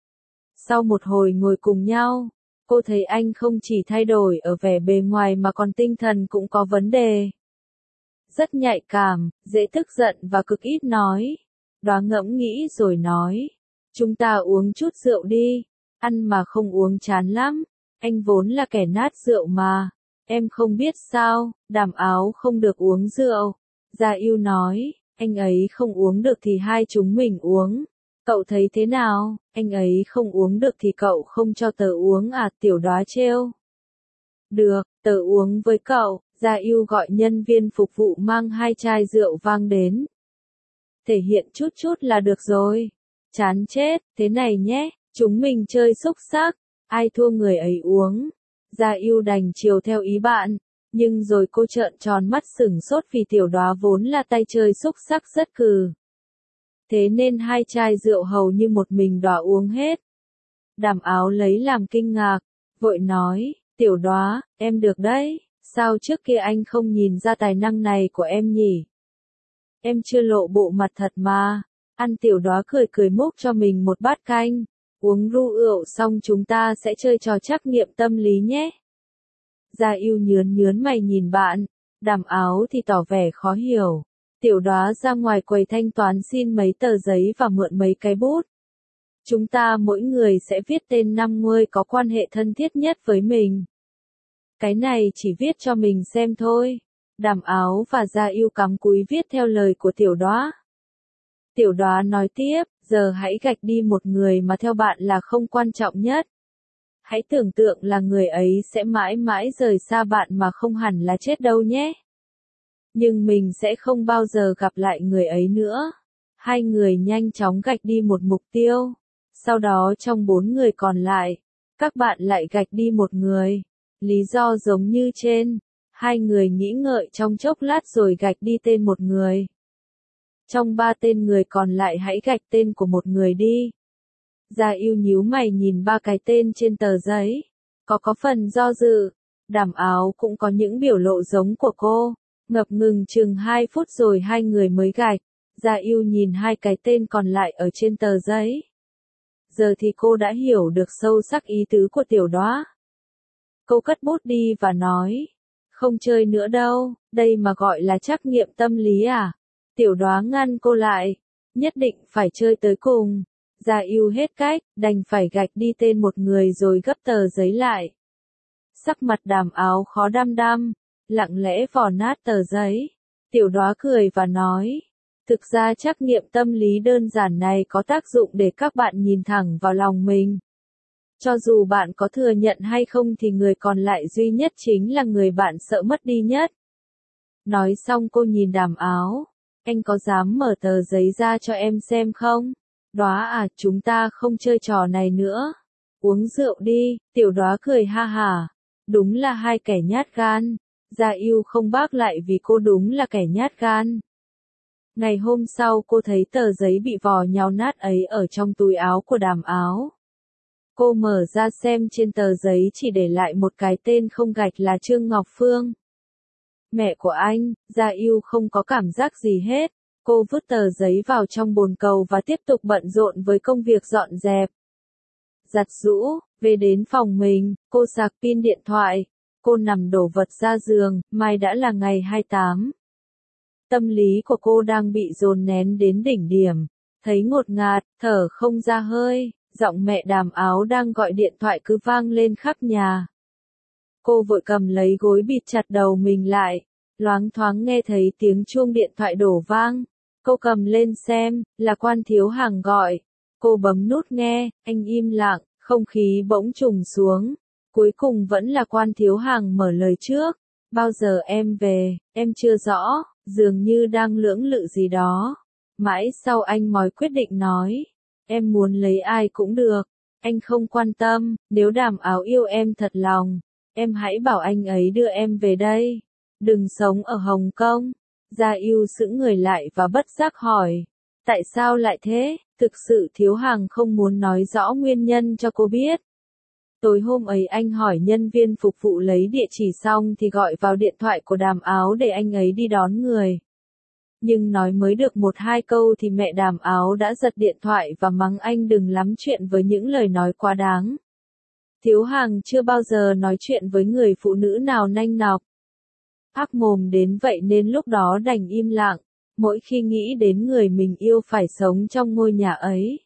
Speaker 1: Sau một hồi ngồi cùng nhau, cô thấy anh không chỉ thay đổi ở vẻ bề ngoài mà còn tinh thần cũng có vấn đề. Rất nhạy cảm, dễ tức giận và cực ít nói. Đóa ngẫm nghĩ rồi nói. Chúng ta uống chút rượu đi. Ăn mà không uống chán lắm. Anh vốn là kẻ nát rượu mà. Em không biết sao, Đàm Áo không được uống rượu. Gia Yêu nói, anh ấy không uống được thì hai chúng mình uống. Cậu thấy thế nào, anh ấy không uống được thì cậu không cho tớ uống à? Tiểu Đóa trêu. Được, tớ uống với cậu. Gia Yêu gọi nhân viên phục vụ mang 2 chai rượu vang đến. Thể hiện chút chút là được rồi. Chán chết, thế này nhé, chúng mình chơi xúc xắc, ai thua người ấy uống. Gia Yêu đành chiều theo ý bạn. Nhưng rồi cô trợn tròn mắt sửng sốt vì Tiểu Đóa vốn là tay chơi xúc xắc rất cừ. Thế nên 2 chai rượu hầu như một mình Đóa uống hết. Đàm Áo lấy làm kinh ngạc, vội nói, Tiểu Đóa, em được đấy, sao trước kia anh không nhìn ra tài năng này của em nhỉ? Em chưa lộ bộ mặt thật mà. Ăn. Tiểu Đóa cười cười múc cho mình một bát canh, uống rượu xong chúng ta sẽ chơi trò trắc nghiệm tâm lý nhé. Gia Yêu nhớn nhớn mày nhìn bạn, Đàm Áo thì tỏ vẻ khó hiểu. Tiểu Đóa ra ngoài quầy thanh toán xin mấy tờ giấy và mượn mấy cái bút. Chúng ta mỗi người sẽ viết tên 5 người có quan hệ thân thiết nhất với mình. Cái này chỉ viết cho mình xem thôi. Đàm Áo và Gia Yêu cắm cúi viết theo lời của Tiểu Đóa. Tiểu Đóa nói tiếp, giờ hãy gạch đi một người mà theo bạn là không quan trọng nhất. Hãy tưởng tượng là người ấy sẽ mãi mãi rời xa bạn mà không hẳn là chết đâu nhé. Nhưng mình sẽ không bao giờ gặp lại người ấy nữa. 2 người nhanh chóng gạch đi một mục tiêu. Sau đó trong 4 người còn lại, các bạn lại gạch đi một người. Lý do giống như trên. 2 người nghĩ ngợi trong chốc lát rồi gạch đi tên một người. Trong 3 tên người còn lại hãy gạch tên của một người đi. Gia Yêu nhíu mày nhìn 3 cái tên trên tờ giấy. Có phần do dự. Đàm Áo cũng có những biểu lộ giống của cô. Ngập ngừng chừng 2 phút rồi 2 người mới gạch. Gia Yêu nhìn 2 cái tên còn lại ở trên tờ giấy. Giờ thì cô đã hiểu được sâu sắc ý tứ của Tiểu Đóa. Cô cất bút đi và nói. Không chơi nữa đâu, đây mà gọi là trắc nghiệm tâm lý à? Tiểu Đóa ngăn cô lại. Nhất định phải chơi tới cùng. Gia Yêu hết cách, đành phải gạch đi tên một người rồi gấp tờ giấy lại. Sắc mặt Đàm Áo khó đăm, lặng lẽ vò nát tờ giấy. Tiểu Đóa cười và nói. Thực ra trắc nghiệm tâm lý đơn giản này có tác dụng để các bạn nhìn thẳng vào lòng mình. Cho dù bạn có thừa nhận hay không thì người còn lại duy nhất chính là người bạn sợ mất đi nhất. Nói xong cô nhìn Đàm Áo. Anh có dám mở tờ giấy ra cho em xem không? Đóa à, chúng ta không chơi trò này nữa. Uống rượu đi. Tiểu Đóa cười ha hả. Đúng là 2 kẻ nhát gan. Gia Yêu không bác lại vì cô đúng là kẻ nhát gan. Ngày hôm sau cô thấy tờ giấy bị vò nhào nát ấy ở trong túi áo của Đàm Áo. Cô mở ra xem trên tờ giấy chỉ để lại một cái tên không gạch là Trương Ngọc Phương. Mẹ của anh. Gia Yêu không có cảm giác gì hết. Cô vứt tờ giấy vào trong bồn cầu và tiếp tục bận rộn với công việc dọn dẹp. Giặt giũ, về đến phòng mình, cô sạc pin điện thoại. Cô nằm đổ vật ra giường, mai đã là ngày 28. Tâm lý của cô đang bị dồn nén đến đỉnh điểm. Thấy ngột ngạt, thở không ra hơi, giọng mẹ Đàm Áo đang gọi điện thoại cứ vang lên khắp nhà. Cô vội cầm lấy gối bịt chặt đầu mình lại. Loáng thoáng nghe thấy tiếng chuông điện thoại đổ vang. Cô cầm lên xem, là Quan Thiếu Hằng gọi. Cô bấm nút nghe, anh im lặng, không khí bỗng trùng xuống. Cuối cùng vẫn là Quan Thiếu Hằng mở lời trước. Bao giờ em về, em chưa rõ, dường như đang lưỡng lự gì đó. Mãi sau anh mới quyết định nói. Em muốn lấy ai cũng được. Anh không quan tâm, nếu Đàm Áo yêu em thật lòng. Em hãy bảo anh ấy đưa em về đây. Đừng sống ở Hồng Kông. Gia Yêu sững người lại và bất giác hỏi. Tại sao lại thế? Thực sự Thiếu Hằng không muốn nói rõ nguyên nhân cho cô biết. Tối hôm ấy anh hỏi nhân viên phục vụ lấy địa chỉ xong thì gọi vào điện thoại của Đàm Áo để anh ấy đi đón người. Nhưng nói mới được 1-2 câu thì mẹ Đàm Áo đã giật điện thoại và mắng anh đừng lắm chuyện với những lời nói quá đáng. Thiếu Hằng chưa bao giờ nói chuyện với người phụ nữ nào nanh nọc. Ác mồm đến vậy nên lúc đó đành im lặng, mỗi khi nghĩ đến người mình yêu phải sống trong ngôi nhà ấy.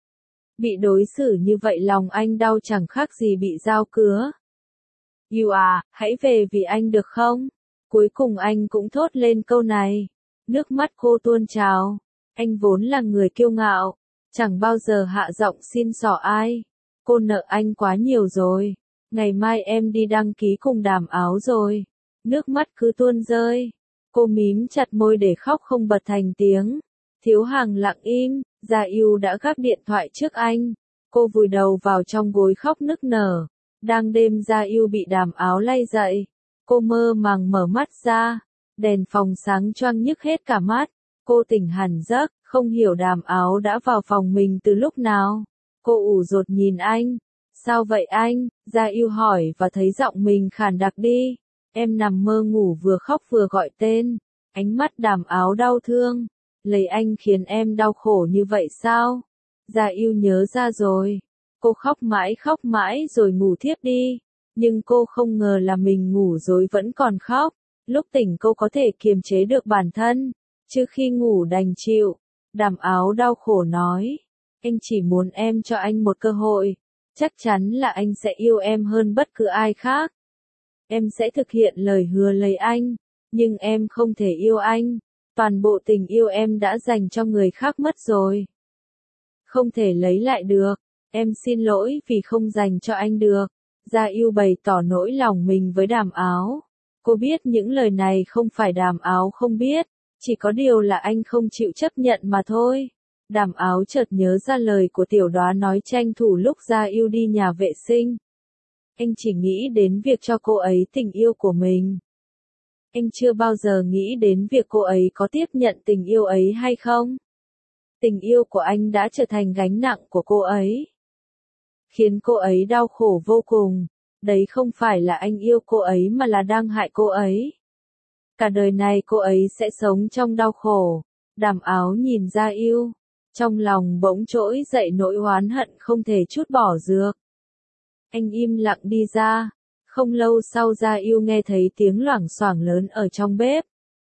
Speaker 1: Bị đối xử như vậy lòng anh đau chẳng khác gì bị dao cứa. Yêu à, hãy về vì anh được không? Cuối cùng anh cũng thốt lên câu này. Nước mắt cô tuôn trào. Anh vốn là người kiêu ngạo, chẳng bao giờ hạ giọng xin xỏ ai. Cô nợ anh quá nhiều rồi. Ngày mai em đi đăng ký cùng Đàm Áo rồi. Nước mắt cứ tuôn rơi. Cô mím chặt môi để khóc không bật thành tiếng. Thiếu Hằng lặng im, Gia Yêu đã gác điện thoại trước anh. Cô vùi đầu vào trong gối khóc nức nở. Đang đêm Gia Yêu bị Đàm Áo lay dậy. Cô mơ màng mở mắt ra, đèn phòng sáng choang nhức hết cả mắt. Cô tỉnh hẳn giấc, không hiểu Đàm Áo đã vào phòng mình từ lúc nào. Cô ủ rột nhìn anh. Sao vậy anh? Gia Yêu hỏi và thấy giọng mình khàn đặc đi. Em nằm mơ ngủ vừa khóc vừa gọi tên. Ánh mắt Đàm Áo đau thương. Lấy anh khiến em đau khổ như vậy sao? Gia Yêu nhớ ra rồi. Cô khóc mãi rồi ngủ thiếp đi. Nhưng cô không ngờ là mình ngủ rồi vẫn còn khóc. Lúc tỉnh cô có thể kiềm chế được bản thân. Chứ khi ngủ đành chịu. Đàm Áo đau khổ nói. Anh chỉ muốn em cho anh một cơ hội. Chắc chắn là anh sẽ yêu em hơn bất cứ ai khác. Em sẽ thực hiện lời hứa lấy anh. Nhưng em không thể yêu anh. Toàn bộ tình yêu em đã dành cho người khác mất rồi. Không thể lấy lại được. Em xin lỗi vì không dành cho anh được. Gia Yêu bày tỏ nỗi lòng mình với Đàm Áo. Cô biết những lời này không phải Đàm Áo không biết. Chỉ có điều là anh không chịu chấp nhận mà thôi. Đàm Áo chợt nhớ ra lời của Tiểu Đoá nói tranh thủ lúc Gia Yêu đi nhà vệ sinh. Anh chỉ nghĩ đến việc cho cô ấy tình yêu của mình. Anh chưa bao giờ nghĩ đến việc cô ấy có tiếp nhận tình yêu ấy hay không. Tình yêu của anh đã trở thành gánh nặng của cô ấy. Khiến cô ấy đau khổ vô cùng. Đấy không phải là anh yêu cô ấy mà là đang hại cô ấy. Cả đời này cô ấy sẽ sống trong đau khổ. Đàm Áo nhìn Gia Yêu. Trong lòng bỗng trỗi dậy nỗi oán hận không thể trút bỏ được. Anh im lặng đi ra. Không lâu sau Gia Yêu nghe thấy tiếng loảng xoảng lớn ở trong bếp.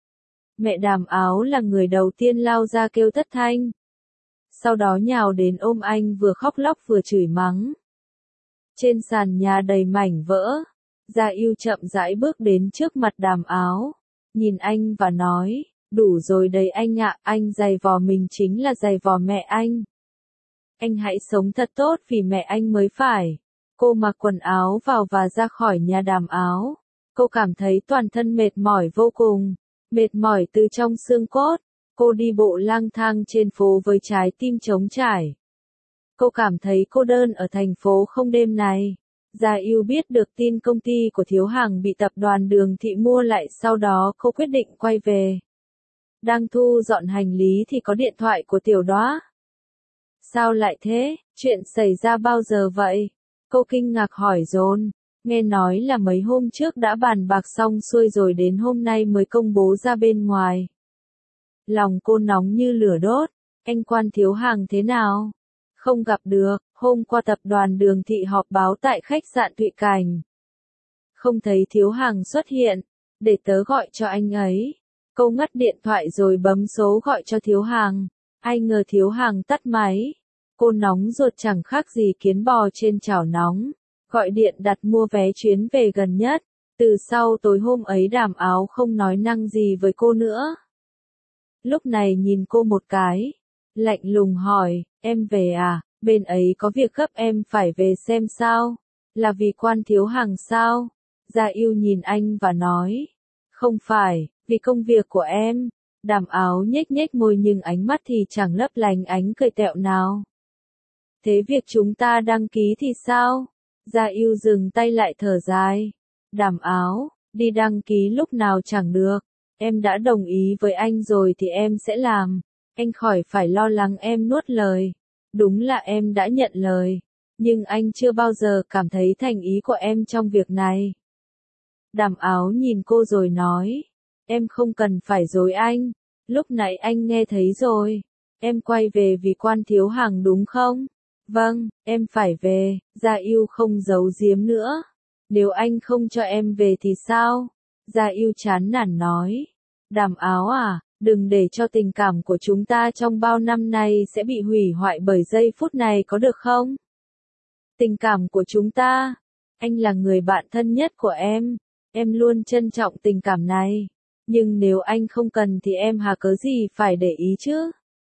Speaker 1: Mẹ Đàm Áo là người đầu tiên lao ra kêu thất thanh. Sau đó nhào đến ôm anh vừa khóc lóc vừa chửi mắng. Trên sàn nhà đầy mảnh vỡ. Gia Yêu chậm rãi bước đến trước mặt Đàm Áo. Nhìn anh và nói, đủ rồi đấy anh ạ, anh giày vò mình chính là giày vò mẹ anh. Anh hãy sống thật tốt vì mẹ anh mới phải. Cô mặc quần áo vào và ra khỏi nhà Đàm Áo. Cô cảm thấy toàn thân mệt mỏi vô cùng. Mệt mỏi từ trong xương cốt. Cô đi bộ lang thang trên phố với trái tim trống trải. Cô cảm thấy cô đơn ở thành phố không đêm này. Gia Yêu biết được tin công ty của Thiếu Hàng bị tập đoàn Đường Thị mua lại, sau đó cô quyết định quay về. Đang thu dọn hành lý thì có điện thoại của Tiểu Đoá. Sao lại thế? Chuyện xảy ra bao giờ vậy? Cô kinh ngạc hỏi dồn. Nghe nói là mấy hôm trước đã bàn bạc xong xuôi rồi đến hôm nay mới công bố ra bên ngoài. Lòng cô nóng như lửa đốt. Anh Quan Thiếu Hàng thế nào? Không gặp được. Hôm qua tập đoàn Đường Thị họp báo tại khách sạn Thụy Cảnh. Không thấy Thiếu Hàng xuất hiện. Để tớ gọi cho anh ấy. Cô ngắt điện thoại rồi bấm số gọi cho Thiếu Hàng. Ai ngờ Thiếu Hàng tắt máy. Cô nóng ruột chẳng khác gì kiến bò trên chảo nóng. Gọi điện đặt mua vé chuyến về gần nhất. Từ sau tối hôm ấy Đàm Áo không nói năng gì với cô nữa. Lúc này nhìn cô một cái. Lạnh lùng hỏi, em về à? Bên ấy có việc gấp em phải về xem sao? Là vì Quan Thiếu Hàng sao? Gia Yêu nhìn anh và nói. Không phải, vì công việc của em. Đàm Áo nhếch nhếch môi nhưng ánh mắt thì chẳng lấp lánh ánh cười tẹo nào. Thế việc chúng ta đăng ký thì sao? Gia Yêu dừng tay lại thở dài. Đàm Áo, đi đăng ký lúc nào chẳng được. Em đã đồng ý với anh rồi thì em sẽ làm. Anh khỏi phải lo lắng em nuốt lời. Đúng là em đã nhận lời. Nhưng anh chưa bao giờ cảm thấy thành ý của em trong việc này. Đàm Áo nhìn cô rồi nói. Em không cần phải dối anh. Lúc nãy anh nghe thấy rồi. Em quay về vì Quan Thiếu Hàng đúng không? Vâng, em phải về. Gia Yêu không giấu giếm nữa. Nếu anh không cho em về thì sao? Gia Yêu chán nản nói. Đàm Áo à, đừng để cho tình cảm của chúng ta trong bao năm nay sẽ bị hủy hoại bởi giây phút này có được không? Tình cảm của chúng ta. Anh là người bạn thân nhất của em. Em luôn trân trọng tình cảm này. Nhưng nếu anh không cần thì em hà cớ gì phải để ý chứ?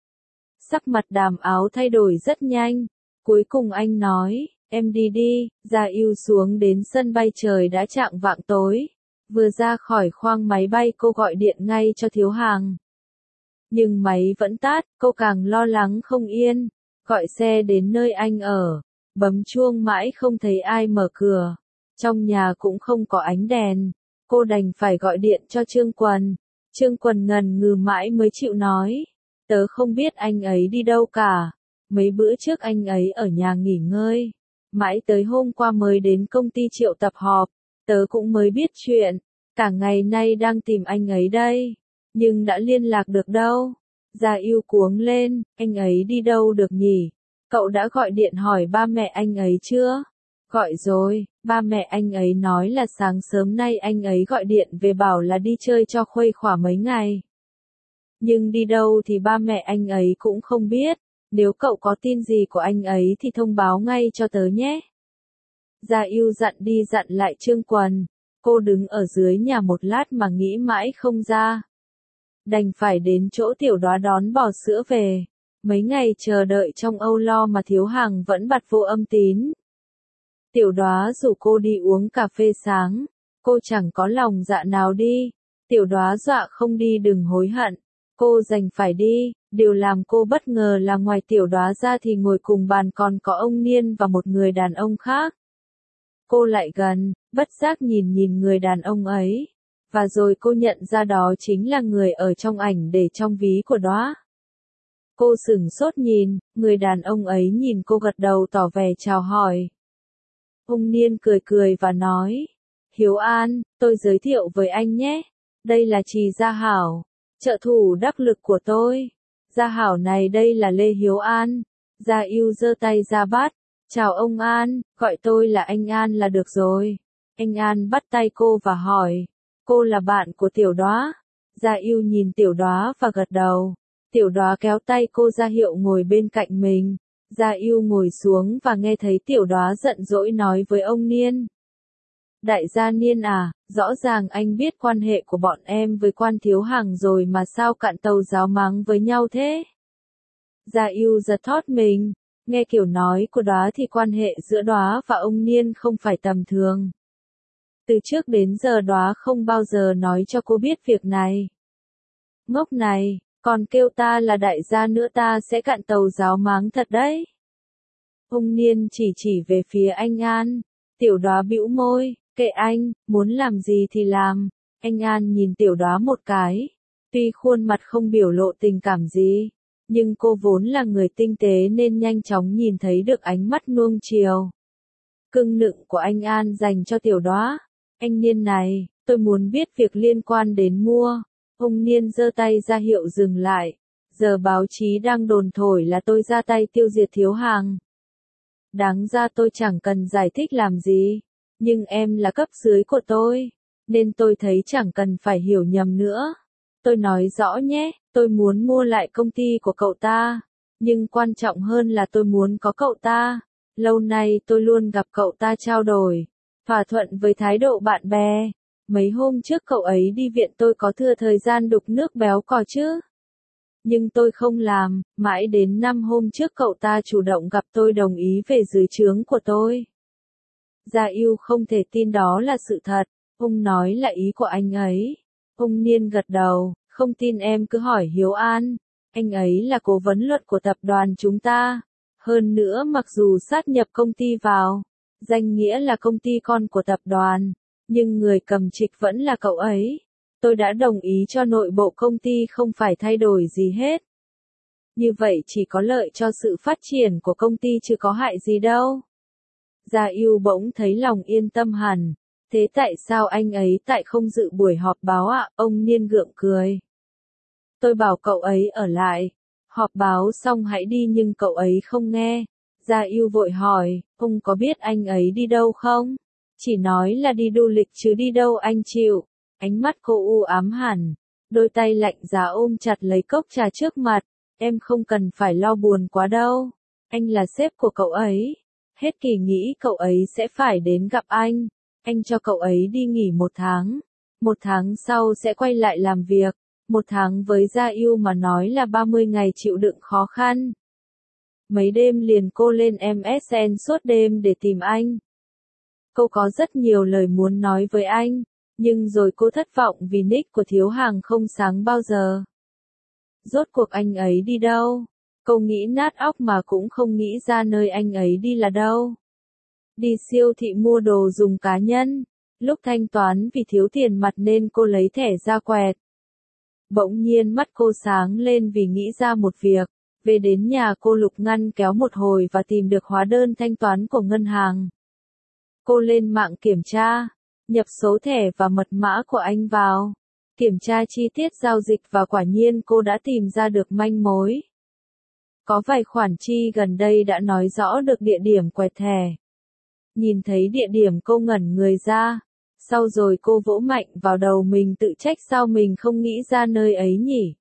Speaker 1: Sắc mặt Đàm Áo thay đổi rất nhanh. Cuối cùng anh nói, em đi đi. Gia Yêu xuống đến sân bay, trời đã chạng vạng tối. Vừa ra khỏi khoang máy bay cô gọi điện ngay cho Thiếu Hàng. Nhưng máy vẫn tắt, cô càng lo lắng không yên. Gọi xe đến nơi anh ở. Bấm chuông mãi không thấy ai mở cửa. Trong nhà cũng không có ánh đèn. Cô đành phải gọi điện cho Trương Quần. Trương Quần ngần ngừ mãi mới chịu nói. Tớ không biết anh ấy đi đâu cả. Mấy bữa trước anh ấy ở nhà nghỉ ngơi. Mãi tới hôm qua mới đến công ty triệu tập họp. Tớ cũng mới biết chuyện. Cả ngày nay đang tìm anh ấy đây. Nhưng đã liên lạc được đâu. Gia Yêu cuống lên. Anh ấy đi đâu được nhỉ? Cậu đã gọi điện hỏi ba mẹ anh ấy chưa? Gọi rồi, ba mẹ anh ấy nói là sáng sớm nay anh ấy gọi điện về bảo là đi chơi cho khuây khỏa mấy ngày. Nhưng đi đâu thì ba mẹ anh ấy cũng không biết, nếu cậu có tin gì của anh ấy thì thông báo ngay cho tớ nhé. Gia Yêu dặn đi dặn lại Trương Quần, cô đứng ở dưới nhà một lát mà nghĩ mãi không ra. Đành phải đến chỗ Tiểu Đóa đón bò sữa về, mấy ngày chờ đợi trong âu lo mà Thiếu Hằng vẫn bặt vô âm tín. Tiểu Đóa rủ cô đi uống cà phê sáng, cô chẳng có lòng dạ nào đi. Tiểu Đóa dọa không đi đừng hối hận, cô đành phải đi. Điều làm cô bất ngờ là ngoài Tiểu Đóa ra thì ngồi cùng bàn còn có ông Niên và một người đàn ông khác. Cô lại gần, bất giác nhìn nhìn người đàn ông ấy, và rồi cô nhận ra đó chính là người ở trong ảnh để trong ví của Đóa. Cô sửng sốt nhìn, người đàn ông ấy nhìn cô gật đầu tỏ vẻ chào hỏi. Ông Niên cười cười và nói, Hiếu An, tôi giới thiệu với anh nhé, đây là Trì Gia Hảo, trợ thủ đắc lực của tôi. Gia Hảo này đây là Lê Hiếu An. Gia Yêu giơ tay ra bắt, chào ông An, gọi tôi là anh An là được rồi. Anh An bắt tay cô và hỏi, cô là bạn của Tiểu Đóa. Gia Yêu nhìn Tiểu Đóa và gật đầu. Tiểu Đóa kéo tay cô ra hiệu ngồi bên cạnh mình. Gia Yêu ngồi xuống và nghe thấy Tiểu Đóa giận dỗi nói với ông Niên. Đại gia Niên à, rõ ràng anh biết quan hệ của bọn em với Quan Thiếu Hằng rồi mà sao cạn tàu giáo mắng với nhau thế? Gia Yêu giật thót mình, nghe kiểu nói của Đóa thì quan hệ giữa Đóa và ông Niên không phải tầm thường. Từ trước đến giờ Đóa không bao giờ nói cho cô biết việc này. Ngốc này, còn kêu ta là đại gia nữa ta sẽ cạn tàu giáo mắng thật đấy. Ông Niên chỉ về phía anh An. Tiểu Đóa bĩu môi, kệ anh, muốn làm gì thì làm. Anh An nhìn Tiểu Đóa một cái. Tuy khuôn mặt không biểu lộ tình cảm gì, nhưng cô vốn là người tinh tế nên nhanh chóng nhìn thấy được ánh mắt nuông chiều, cưng nựng của anh An dành cho Tiểu Đóa. Anh Niên này, tôi muốn biết việc liên quan đến mua. Ông Niên giơ tay ra hiệu dừng lại. Giờ báo chí đang đồn thổi là tôi ra tay tiêu diệt Thiếu Hằng. Đáng ra tôi chẳng cần giải thích làm gì, nhưng em là cấp dưới của tôi, nên tôi thấy chẳng cần phải hiểu nhầm nữa. Tôi nói rõ nhé, tôi muốn mua lại công ty của cậu ta, nhưng quan trọng hơn là tôi muốn có cậu ta. Lâu nay tôi luôn gặp cậu ta trao đổi, thỏa thuận với thái độ bạn bè. Mấy hôm trước cậu ấy đi viện tôi có thừa thời gian đục nước béo cò chứ. Nhưng tôi không làm, mãi đến 5 hôm trước cậu ta chủ động gặp tôi đồng ý về dưới trướng của tôi. Gia Yêu không thể tin đó là sự thật, ông nói là ý của anh ấy. Ông Niên gật đầu, không tin em cứ hỏi Hiếu An, anh ấy là cố vấn luật của tập đoàn chúng ta. Hơn nữa mặc dù sát nhập công ty vào, danh nghĩa là công ty con của tập đoàn, nhưng người cầm trịch vẫn là cậu ấy. Tôi đã đồng ý cho nội bộ công ty không phải thay đổi gì hết. Như vậy chỉ có lợi cho sự phát triển của công ty chứ có hại gì đâu. Gia Yêu bỗng thấy lòng yên tâm hẳn. Thế tại sao anh ấy tại không dự buổi họp báo ạ? Ông Niên gượng cười. Tôi bảo cậu ấy ở lại. Họp báo xong hãy đi nhưng cậu ấy không nghe. Gia Yêu vội hỏi, ông có biết anh ấy đi đâu không? Chỉ nói là đi du lịch chứ đi đâu anh chịu. Ánh mắt cô u ám hẳn, đôi tay lạnh giá ôm chặt lấy cốc trà trước mặt. Em không cần phải lo buồn quá đâu. Anh là sếp của cậu ấy. Hết kỳ nghỉ cậu ấy sẽ phải đến gặp anh. Anh cho cậu ấy đi nghỉ 1 tháng. 1 tháng sau sẽ quay lại làm việc. 1 tháng với Gia Yêu mà nói là 30 ngày chịu đựng khó khăn. Mấy đêm liền cô lên MSN suốt đêm để tìm anh. Cô có rất nhiều lời muốn nói với anh, nhưng rồi cô thất vọng vì nick của Thiếu Hằng không sáng bao giờ. Rốt cuộc anh ấy đi đâu? Cô nghĩ nát óc mà cũng không nghĩ ra nơi anh ấy đi là đâu. Đi siêu thị mua đồ dùng cá nhân. Lúc thanh toán vì thiếu tiền mặt nên cô lấy thẻ ra quẹt. Bỗng nhiên mắt cô sáng lên vì nghĩ ra một việc. Về đến nhà cô lục ngăn kéo một hồi và tìm được hóa đơn thanh toán của ngân hàng. Cô lên mạng kiểm tra, nhập số thẻ và mật mã của anh vào. Kiểm tra chi tiết giao dịch và quả nhiên cô đã tìm ra được manh mối. Có vài khoản chi gần đây đã nói rõ được địa điểm quẹt thẻ. Nhìn thấy địa điểm cô ngẩn người ra. Sau rồi cô vỗ mạnh vào đầu mình tự trách sao mình không nghĩ ra nơi ấy nhỉ.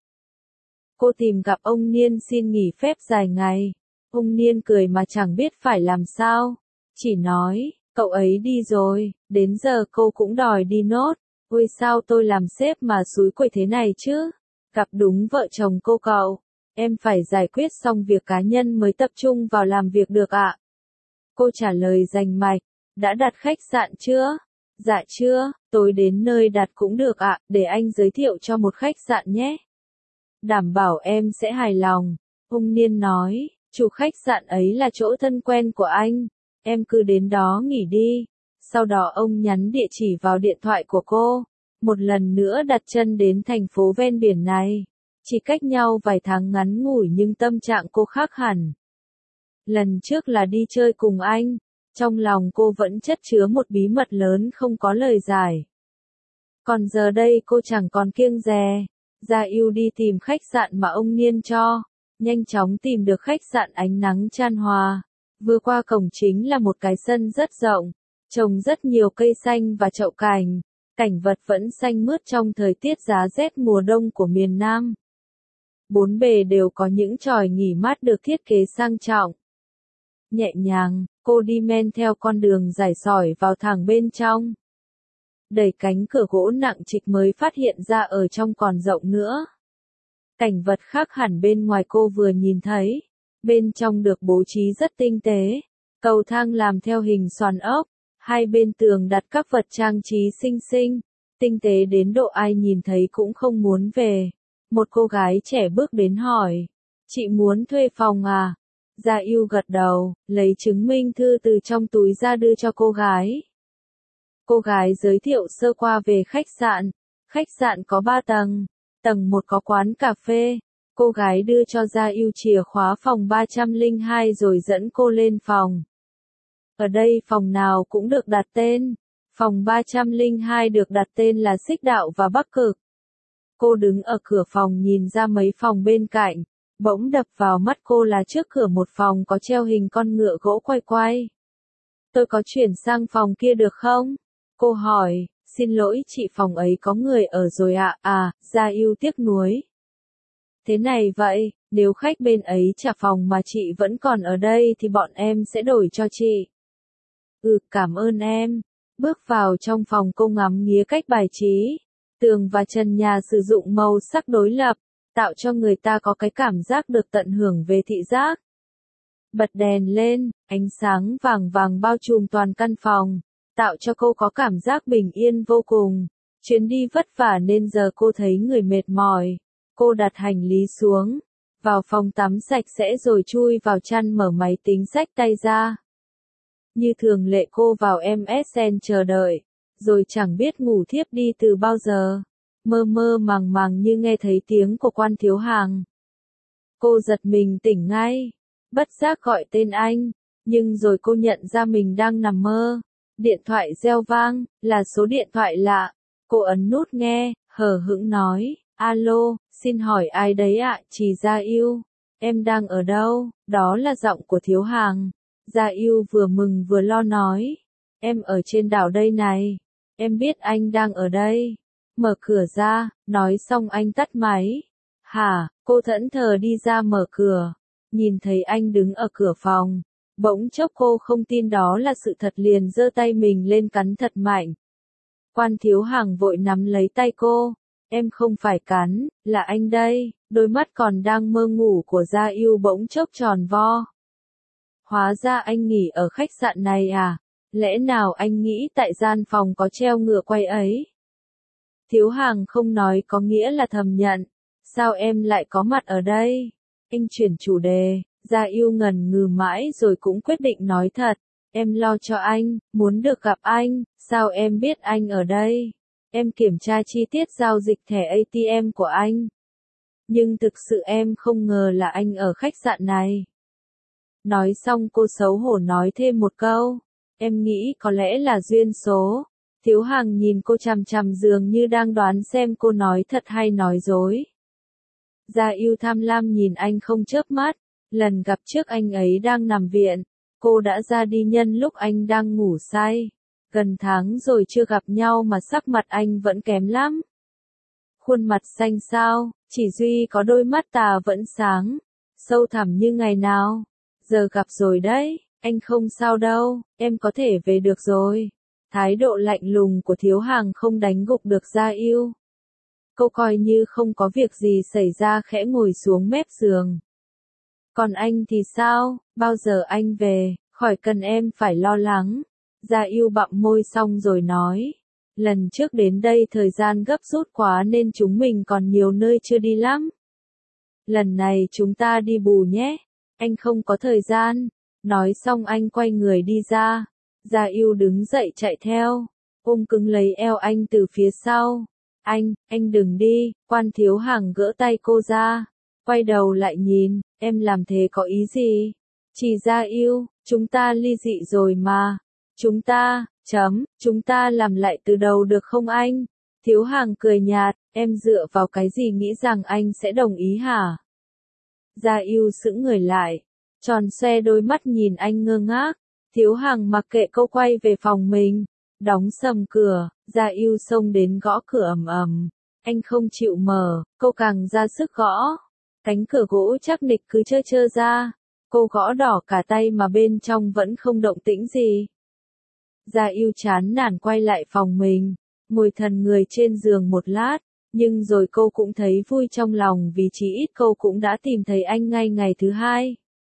Speaker 1: Cô tìm gặp ông Niên xin nghỉ phép dài ngày. Ông Niên cười mà chẳng biết phải làm sao. Chỉ nói, cậu ấy đi rồi, đến giờ cô cũng đòi đi nốt. Ôi sao tôi làm sếp mà xúi quậy thế này chứ? Gặp đúng vợ chồng cô cậu. Em phải giải quyết xong việc cá nhân mới tập trung vào làm việc được ạ. Cô trả lời rành mạch, đã đặt khách sạn chưa? Dạ chưa, tối đến nơi đặt cũng được ạ, để anh giới thiệu cho một khách sạn nhé. Đảm bảo em sẽ hài lòng. Ông Niên nói, chủ khách sạn ấy là chỗ thân quen của anh. Em cứ đến đó nghỉ đi. Sau đó ông nhắn địa chỉ vào điện thoại của cô. Một lần nữa đặt chân đến thành phố ven biển này. Chỉ cách nhau vài tháng ngắn ngủi nhưng tâm trạng cô khác hẳn. Lần trước là đi chơi cùng anh. Trong lòng cô vẫn chất chứa một bí mật lớn không có lời giải. Còn giờ đây cô chẳng còn kiêng dè. Gia Yêu đi tìm khách sạn mà ông Niên cho. Nhanh chóng tìm được khách sạn Ánh Nắng Chan Hòa. Vừa qua cổng chính là một cái sân rất rộng. Trồng rất nhiều cây xanh và chậu cảnh. Cảnh vật vẫn xanh mướt trong thời tiết giá rét mùa đông của miền Nam. Bốn bề đều có những chòi nghỉ mát được thiết kế sang trọng. Nhẹ nhàng, cô đi men theo con đường dài sỏi vào thẳng bên trong. Đẩy cánh cửa gỗ nặng trịch mới phát hiện ra ở trong còn rộng nữa. Cảnh vật khác hẳn bên ngoài cô vừa nhìn thấy. Bên trong được bố trí rất tinh tế. Cầu thang làm theo hình xoàn ốc. Hai bên tường đặt các vật trang trí xinh xinh. Tinh tế đến độ ai nhìn thấy cũng không muốn về. Một cô gái trẻ bước đến hỏi. Chị muốn thuê phòng à? Gia Yêu gật đầu, lấy chứng minh thư từ trong túi ra đưa cho cô gái. Cô gái giới thiệu sơ qua về khách sạn. Khách sạn có 3 tầng. Tầng 1 có quán cà phê. Cô gái đưa cho Gia Yêu chìa khóa phòng 302 rồi dẫn cô lên phòng. Ở đây phòng nào cũng được đặt tên. Phòng 302 được đặt tên là Xích Đạo và Bắc Cực. Cô đứng ở cửa phòng nhìn ra mấy phòng bên cạnh. Bỗng đập vào mắt cô là trước cửa một phòng có treo hình con ngựa gỗ quay quay. Tôi có chuyển sang phòng kia được không? Cô hỏi, xin lỗi chị phòng ấy có người ở rồi ạ. Gia Yêu tiếc nuối. Thế này vậy, nếu khách bên ấy trả phòng mà chị vẫn còn ở đây thì bọn em sẽ đổi cho chị. Cảm ơn em. Bước vào trong phòng cô ngắm nghía cách bài trí. Tường và trần nhà sử dụng màu sắc đối lập, tạo cho người ta có cái cảm giác được tận hưởng về thị giác. Bật đèn lên, ánh sáng vàng vàng bao trùm toàn căn phòng, tạo cho cô có cảm giác bình yên vô cùng. Chuyến đi vất vả nên giờ cô thấy người mệt mỏi. Cô đặt hành lý xuống, vào phòng tắm sạch sẽ rồi chui vào chăn mở máy tính xách tay ra. Như thường lệ cô vào MSN chờ đợi, rồi chẳng biết ngủ thiếp đi từ bao giờ. Mơ mơ màng màng như nghe thấy tiếng của Quan Thiếu Hàng. Cô giật mình tỉnh ngay, bất giác gọi tên anh, nhưng rồi cô nhận ra mình đang nằm mơ. Điện thoại reo vang, là số điện thoại lạ. Cô ấn nút nghe, hờ hững nói, alo, xin hỏi ai đấy ạ? Chị Gia Yêu. Em đang ở đâu? Đó là giọng của Thiếu Hàng. Gia Yêu vừa mừng vừa lo nói, em ở trên đảo đây này. Em biết anh đang ở đây. Mở cửa ra, nói xong anh tắt máy. Hả? Cô thẫn thờ đi ra mở cửa. Nhìn thấy anh đứng ở cửa phòng. Bỗng chốc cô không tin đó là sự thật liền giơ tay mình lên cắn thật mạnh. Quan Thiếu Hàng vội nắm lấy tay cô. Em không phải cắn, là anh đây. Đôi mắt còn đang mơ ngủ của Gia Yêu bỗng chốc tròn vo. Hóa ra anh nghỉ ở khách sạn này à? Lẽ nào anh nghĩ tại gian phòng có treo ngựa quay ấy? Thiếu Hàng không nói có nghĩa là thầm nhận. Sao em lại có mặt ở đây? Anh chuyển chủ đề. Gia Yêu ngần ngừ mãi rồi cũng quyết định nói thật. Em lo cho anh, muốn được gặp anh, sao em biết anh ở đây? Em kiểm tra chi tiết giao dịch thẻ ATM của anh. Nhưng thực sự em không ngờ là anh ở khách sạn này. Nói xong cô xấu hổ nói thêm một câu. Em nghĩ có lẽ là duyên số. Thiếu Hằng nhìn cô chằm chằm dường như đang đoán xem cô nói thật hay nói dối. Gia Yêu tham lam nhìn anh không chớp mắt. Lần gặp trước anh ấy đang nằm viện. Cô đã ra đi nhân lúc anh đang ngủ say. Gần tháng rồi chưa gặp nhau mà sắc mặt anh vẫn kém lắm. Khuôn mặt xanh xao, chỉ duy có đôi mắt tà vẫn sáng, sâu thẳm như ngày nào. Giờ gặp rồi đấy, anh không sao đâu, em có thể về được rồi. Thái độ lạnh lùng của Thiếu Hằng không đánh gục được Gia Yêu. Cô coi như không có việc gì xảy ra khẽ ngồi xuống mép giường. Còn anh thì sao, bao giờ anh về, khỏi cần em phải lo lắng. Gia Yêu bặm môi xong rồi nói. Lần trước đến đây thời gian gấp rút quá nên chúng mình còn nhiều nơi chưa đi lắm. Lần này chúng ta đi bù nhé. Anh không có thời gian. Nói xong anh quay người đi ra. Gia Yêu đứng dậy chạy theo. Ôm cứng lấy eo anh từ phía sau. Anh đừng đi. Quan Thiếu Hằng gỡ tay cô ra. Quay đầu lại nhìn. Em làm thế có ý gì? Chỉ Gia Yêu, chúng ta ly dị rồi mà. Chúng ta làm lại từ đầu được không anh? Thiếu Hằng cười nhạt, em dựa vào cái gì nghĩ rằng anh sẽ đồng ý hả? Gia Yêu sững người lại, tròn xoe đôi mắt nhìn anh ngơ ngác. Thiếu Hằng mặc kệ cô quay về phòng mình, đóng sầm cửa. Gia Yêu xông đến gõ cửa ầm ầm. Anh không chịu mở, cô càng ra sức gõ. Cánh cửa gỗ chắc nịch cứ trơ ra. Cô gõ đỏ cả tay mà bên trong vẫn không động tĩnh gì. Gia Yêu chán nản quay lại phòng mình, ngồi thần người trên giường một lát, nhưng rồi cô cũng thấy vui trong lòng vì chí ít cô cũng đã tìm thấy anh ngay ngày thứ hai.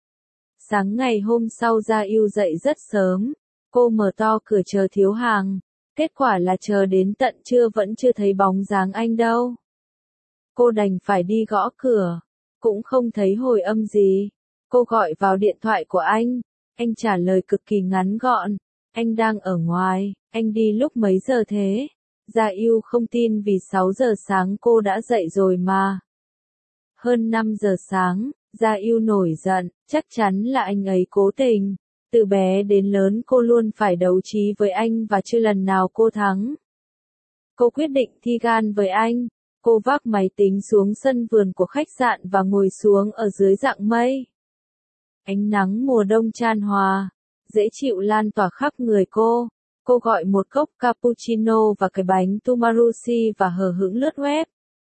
Speaker 1: Sáng ngày hôm sau Gia Yêu dậy rất sớm, cô mở to cửa chờ Thiếu Hằng, kết quả là chờ đến tận trưa vẫn chưa thấy bóng dáng anh đâu. Cô đành phải đi gõ cửa, cũng không thấy hồi âm gì. Cô gọi vào điện thoại của anh trả lời cực kỳ ngắn gọn. Anh đang ở ngoài, anh đi lúc mấy giờ thế? Gia Yêu không tin vì 6 giờ sáng cô đã dậy rồi mà. Hơn 5 giờ sáng, Gia Yêu nổi giận, chắc chắn là anh ấy cố tình. Từ bé đến lớn cô luôn phải đấu trí với anh và chưa lần nào cô thắng. Cô quyết định thi gan với anh. Cô vác máy tính xuống sân vườn của khách sạn và ngồi xuống ở dưới rặng mây. Ánh nắng mùa đông chan hòa, dễ chịu lan tỏa khắp người cô. Cô gọi một cốc cappuccino và cái bánh Tumarushi và hờ hững lướt web.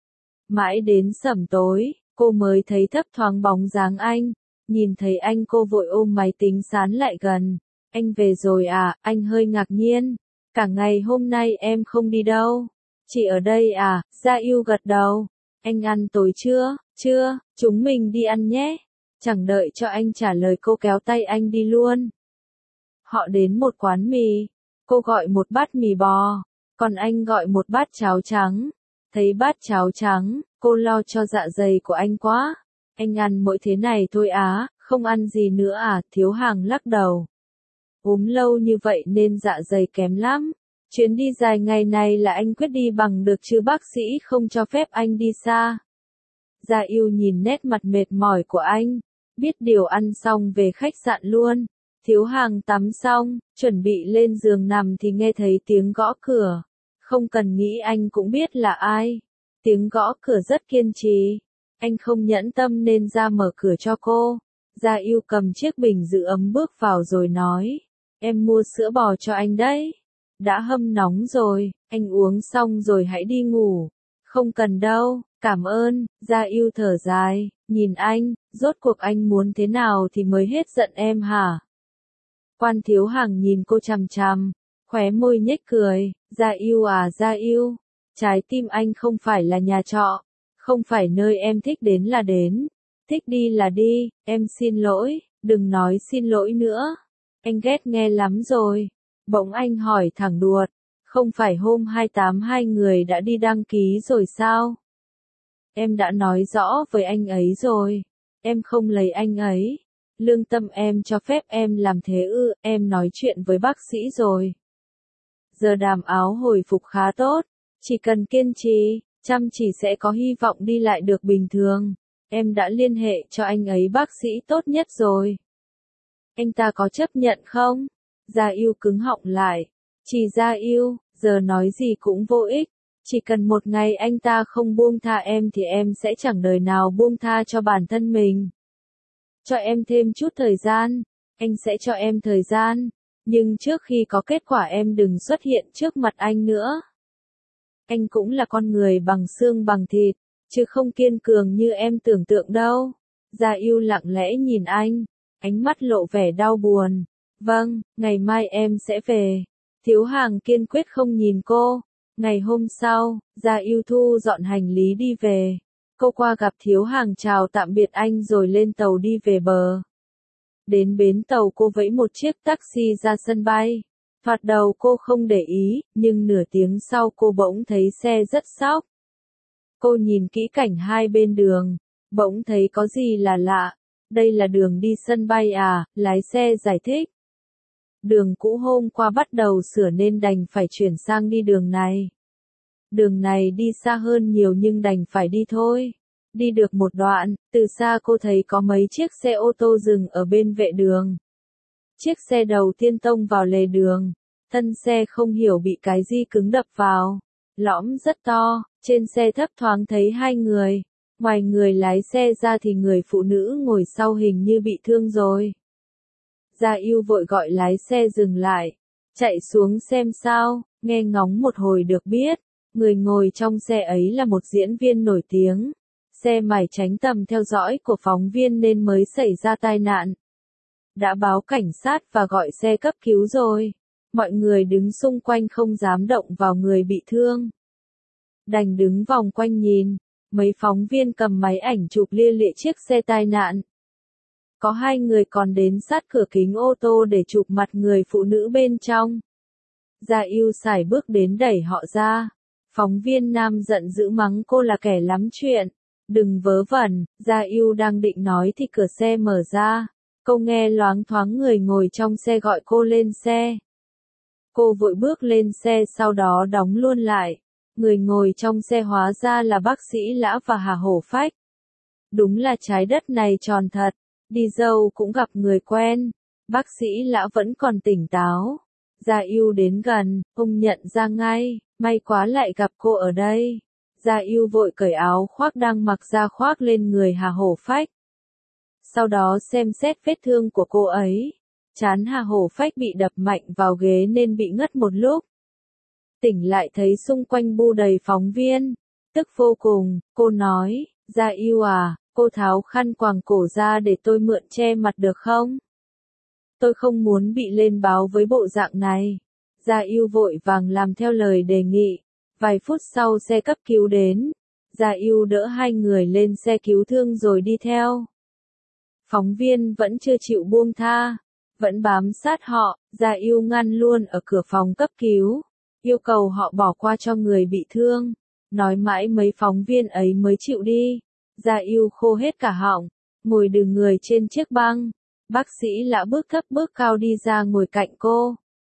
Speaker 1: Mãi đến sẩm tối, cô mới thấy thấp thoáng bóng dáng anh. Nhìn thấy anh cô vội ôm máy tính sán lại gần. Anh về rồi à? Anh hơi ngạc nhiên. Cả ngày hôm nay em không đi đâu. Chỉ ở đây à? Gia Yêu gật đầu. Anh ăn tối chưa? Chưa, chúng mình đi ăn nhé. Chẳng đợi cho anh trả lời cô kéo tay anh đi luôn. Họ đến một quán mì. Cô gọi một bát mì bò, còn anh gọi một bát cháo trắng. Thấy bát cháo trắng, cô lo cho dạ dày của anh quá. Anh ăn mỗi thế này thôi á, không ăn gì nữa à? Thiếu Hằng lắc đầu. Ốm lâu như vậy nên dạ dày kém lắm. Chuyến đi dài ngày này là anh quyết đi bằng được chứ bác sĩ không cho phép anh đi xa. Gia Yêu nhìn nét mặt mệt mỏi của anh, biết điều ăn xong về khách sạn luôn. Thiếu Hằng tắm xong, chuẩn bị lên giường nằm thì nghe thấy tiếng gõ cửa. Không cần nghĩ anh cũng biết là ai. Tiếng gõ cửa rất kiên trì. Anh không nhẫn tâm nên ra mở cửa cho cô. Gia Yêu cầm chiếc bình giữ ấm bước vào rồi nói. Em mua sữa bò cho anh đấy. Đã hâm nóng rồi, anh uống xong rồi hãy đi ngủ. Không cần đâu, cảm ơn. Gia Yêu thở dài, nhìn anh, rốt cuộc anh muốn thế nào thì mới hết giận em hả? Quan Thiếu Hằng nhìn cô chằm chằm, khóe môi nhếch cười. Gia Yêu à Gia Yêu, trái tim anh không phải là nhà trọ, không phải nơi em thích đến là đến, thích đi là đi. Em xin lỗi, đừng nói xin lỗi nữa, anh ghét nghe lắm rồi. Bỗng anh hỏi thẳng đùa, không phải hôm 28 hai người đã đi đăng ký rồi sao? Em đã nói rõ với anh ấy rồi, em không lấy anh ấy. Lương tâm em cho phép em làm thế ư? Em nói chuyện với bác sĩ rồi. Giờ đàm áo hồi phục khá tốt. Chỉ cần kiên trì, chăm chỉ sẽ có hy vọng đi lại được bình thường. Em đã liên hệ cho anh ấy bác sĩ tốt nhất rồi. Anh ta có chấp nhận không? Gia Yêu cứng họng lại. Chỉ Gia Yêu, giờ nói gì cũng vô ích. Chỉ cần một ngày anh ta không buông tha em thì em sẽ chẳng đời nào buông tha cho bản thân mình. Cho em thêm chút thời gian. Anh sẽ cho em thời gian. Nhưng trước khi có kết quả em đừng xuất hiện trước mặt anh nữa. Anh cũng là con người bằng xương bằng thịt, chứ không kiên cường như em tưởng tượng đâu. Gia Yêu lặng lẽ nhìn anh, ánh mắt lộ vẻ đau buồn. Vâng, ngày mai em sẽ về. Thiếu Hàng kiên quyết không nhìn cô. Ngày hôm sau, Gia Yêu thu dọn hành lý đi về. Cô qua gặp Thiếu Hàng chào tạm biệt anh rồi lên tàu đi về bờ. Đến bến tàu cô vẫy một chiếc taxi ra sân bay. Thoạt đầu cô không để ý, nhưng nửa tiếng sau cô bỗng thấy xe rất sóc. Cô nhìn kỹ cảnh hai bên đường, bỗng thấy có gì là lạ. Đây là đường đi sân bay à? Lái xe giải thích. Đường cũ hôm qua bắt đầu sửa nên đành phải chuyển sang đi đường này. Đường này đi xa hơn nhiều nhưng đành phải đi thôi. Đi được một đoạn, từ xa cô thấy có mấy chiếc xe ô tô dừng ở bên vệ đường. Chiếc xe đầu tiên tông vào lề đường. Thân xe không hiểu bị cái gì cứng đập vào. Lõm rất to, trên xe thấp thoáng thấy hai người. Ngoài người lái xe ra thì người phụ nữ ngồi sau hình như bị thương rồi. Gia Yêu vội gọi lái xe dừng lại. Chạy xuống xem sao, nghe ngóng một hồi được biết. Người ngồi trong xe ấy là một diễn viên nổi tiếng. Xe mải tránh tầm theo dõi của phóng viên nên mới xảy ra tai nạn. Đã báo cảnh sát và gọi xe cấp cứu rồi. Mọi người đứng xung quanh không dám động vào người bị thương. Đành đứng vòng quanh nhìn. Mấy phóng viên cầm máy ảnh chụp lia lịa chiếc xe tai nạn. Có hai người còn đến sát cửa kính ô tô để chụp mặt người phụ nữ bên trong. Gia Yêu sải bước đến đẩy họ ra. Phóng viên nam giận dữ mắng cô là kẻ lắm chuyện. Đừng vớ vẩn, Gia Yêu đang định nói thì cửa xe mở ra. Cô nghe loáng thoáng người ngồi trong xe gọi cô lên xe. Cô vội bước lên xe sau đó đóng luôn lại. Người ngồi trong xe hóa ra là bác sĩ Lã và Hà Hổ Phách. Đúng là trái đất này tròn thật. Đi dâu cũng gặp người quen. Bác sĩ Lã vẫn còn tỉnh táo. Gia Yêu đến gần, ông nhận ra ngay. May quá lại gặp cô ở đây. Gia Yêu vội cởi áo khoác đang mặc ra khoác lên người Hà Hổ Phách. Sau đó xem xét vết thương của cô ấy. Trán Hà Hổ Phách bị đập mạnh vào ghế nên bị ngất một lúc. Tỉnh lại thấy xung quanh bu đầy phóng viên. Tức vô cùng, cô nói, Gia Yêu à, cô tháo khăn quàng cổ ra để tôi mượn che mặt được không? Tôi không muốn bị lên báo với bộ dạng này. Gia Yêu vội vàng làm theo lời đề nghị. Vài phút sau xe cấp cứu đến. Gia Yêu đỡ hai người lên xe cứu thương rồi đi theo. Phóng viên vẫn chưa chịu buông tha. Vẫn bám sát họ. Gia Yêu ngăn luôn ở cửa phòng cấp cứu. Yêu cầu họ bỏ qua cho người bị thương. Nói mãi mấy phóng viên ấy mới chịu đi. Gia Yêu khô hết cả họng. Ngồi đừ người trên chiếc băng. Bác sĩ Lã bước thấp bước cao đi ra ngồi cạnh cô.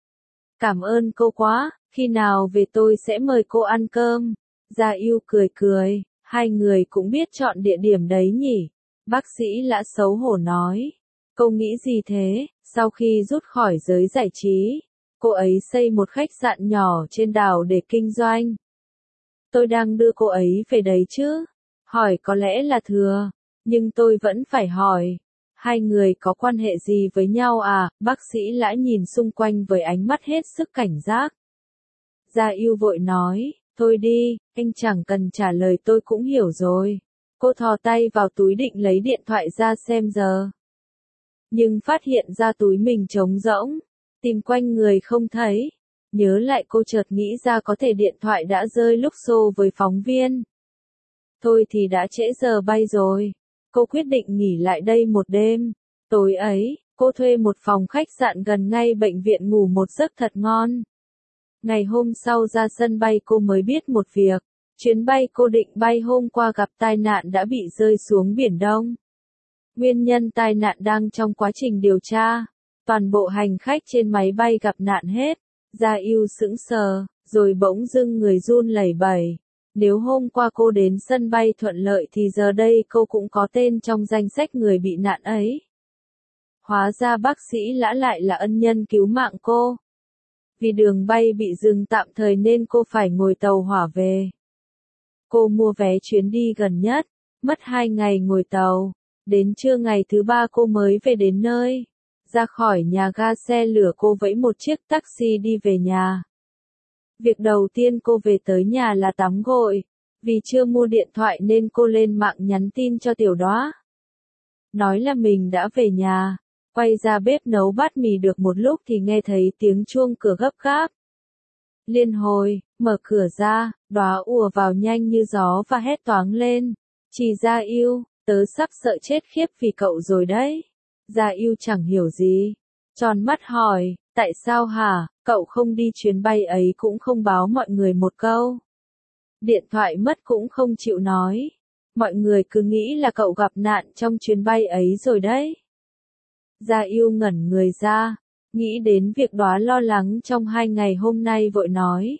Speaker 1: Cảm ơn cô quá, khi nào về tôi sẽ mời cô ăn cơm. Gia Yêu cười cười, hai người cũng biết chọn địa điểm đấy nhỉ. Bác sĩ Lã xấu hổ nói. Cô nghĩ gì thế? Sau khi rút khỏi giới giải trí, cô ấy xây một khách sạn nhỏ trên đảo để kinh doanh. Tôi đang đưa cô ấy về đấy chứ. Hỏi có lẽ là thừa, nhưng tôi vẫn phải hỏi. Hai người có quan hệ gì với nhau à? Bác sĩ Lã nhìn xung quanh với ánh mắt hết sức cảnh giác. Gia Yêu vội nói, thôi đi, anh chẳng cần trả lời tôi cũng hiểu rồi. Cô thò tay vào túi định lấy điện thoại ra xem giờ. Nhưng phát hiện ra túi mình trống rỗng, tìm quanh người không thấy. Nhớ lại cô chợt nghĩ ra có thể điện thoại đã rơi lúc xô với phóng viên. Thôi thì đã trễ giờ bay rồi. Cô quyết định nghỉ lại đây một đêm. Tối ấy, cô thuê một phòng khách sạn gần ngay bệnh viện ngủ một giấc thật ngon. Ngày hôm sau ra sân bay cô mới biết một việc. Chuyến bay cô định bay hôm qua gặp tai nạn đã bị rơi xuống Biển Đông. Nguyên nhân tai nạn đang trong quá trình điều tra. Toàn bộ hành khách trên máy bay gặp nạn hết. Gia Yêu sững sờ, rồi bỗng dưng người run lẩy bẩy. Nếu hôm qua cô đến sân bay thuận lợi thì giờ đây cô cũng có tên trong danh sách người bị nạn ấy. Hóa ra bác sĩ Lã lại là ân nhân cứu mạng cô. Vì đường bay bị dừng tạm thời nên cô phải ngồi tàu hỏa về. Cô mua vé chuyến đi gần nhất, mất 2 ngày ngồi tàu. Đến trưa ngày thứ 3 cô mới về đến nơi. Ra khỏi nhà ga xe lửa cô vẫy một chiếc taxi đi về nhà. Việc đầu tiên cô về tới nhà là tắm gội. Vì chưa mua điện thoại nên cô lên mạng nhắn tin cho Tiểu Đóa. Nói là mình đã về nhà. Quay ra bếp nấu bát mì được một lúc thì nghe thấy tiếng chuông cửa gấp gáp. Liên hồi, mở cửa ra, Đóa ùa vào nhanh như gió và hét toáng lên. Chị Gia Yêu, tớ sắp sợ chết khiếp vì cậu rồi đấy. Gia Yêu chẳng hiểu gì. Tròn mắt hỏi, tại sao hả, cậu không đi chuyến bay ấy cũng không báo mọi người một câu. Điện thoại mất cũng không chịu nói. Mọi người cứ nghĩ là cậu gặp nạn trong chuyến bay ấy rồi đấy. Gia Yêu ngẩn người ra, nghĩ đến việc Đóa lo lắng trong 2 ngày hôm nay vội nói.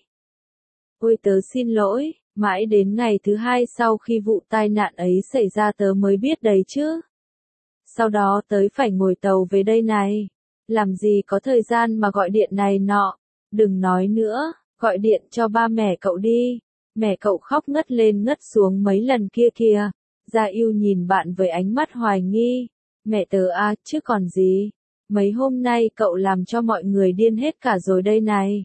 Speaker 1: Ôi tớ xin lỗi, mãi đến ngày thứ 2 sau khi vụ tai nạn ấy xảy ra tớ mới biết đấy chứ. Sau đó tới phải ngồi tàu về đây này. Làm gì có thời gian mà gọi điện này nọ. Đừng nói nữa, gọi điện cho ba mẹ cậu đi. Mẹ cậu khóc ngất lên ngất xuống mấy lần kia kìa. Gia Yêu nhìn bạn với ánh mắt hoài nghi. Mẹ tớ à, chứ còn gì. Mấy hôm nay cậu làm cho mọi người điên hết cả rồi đây này.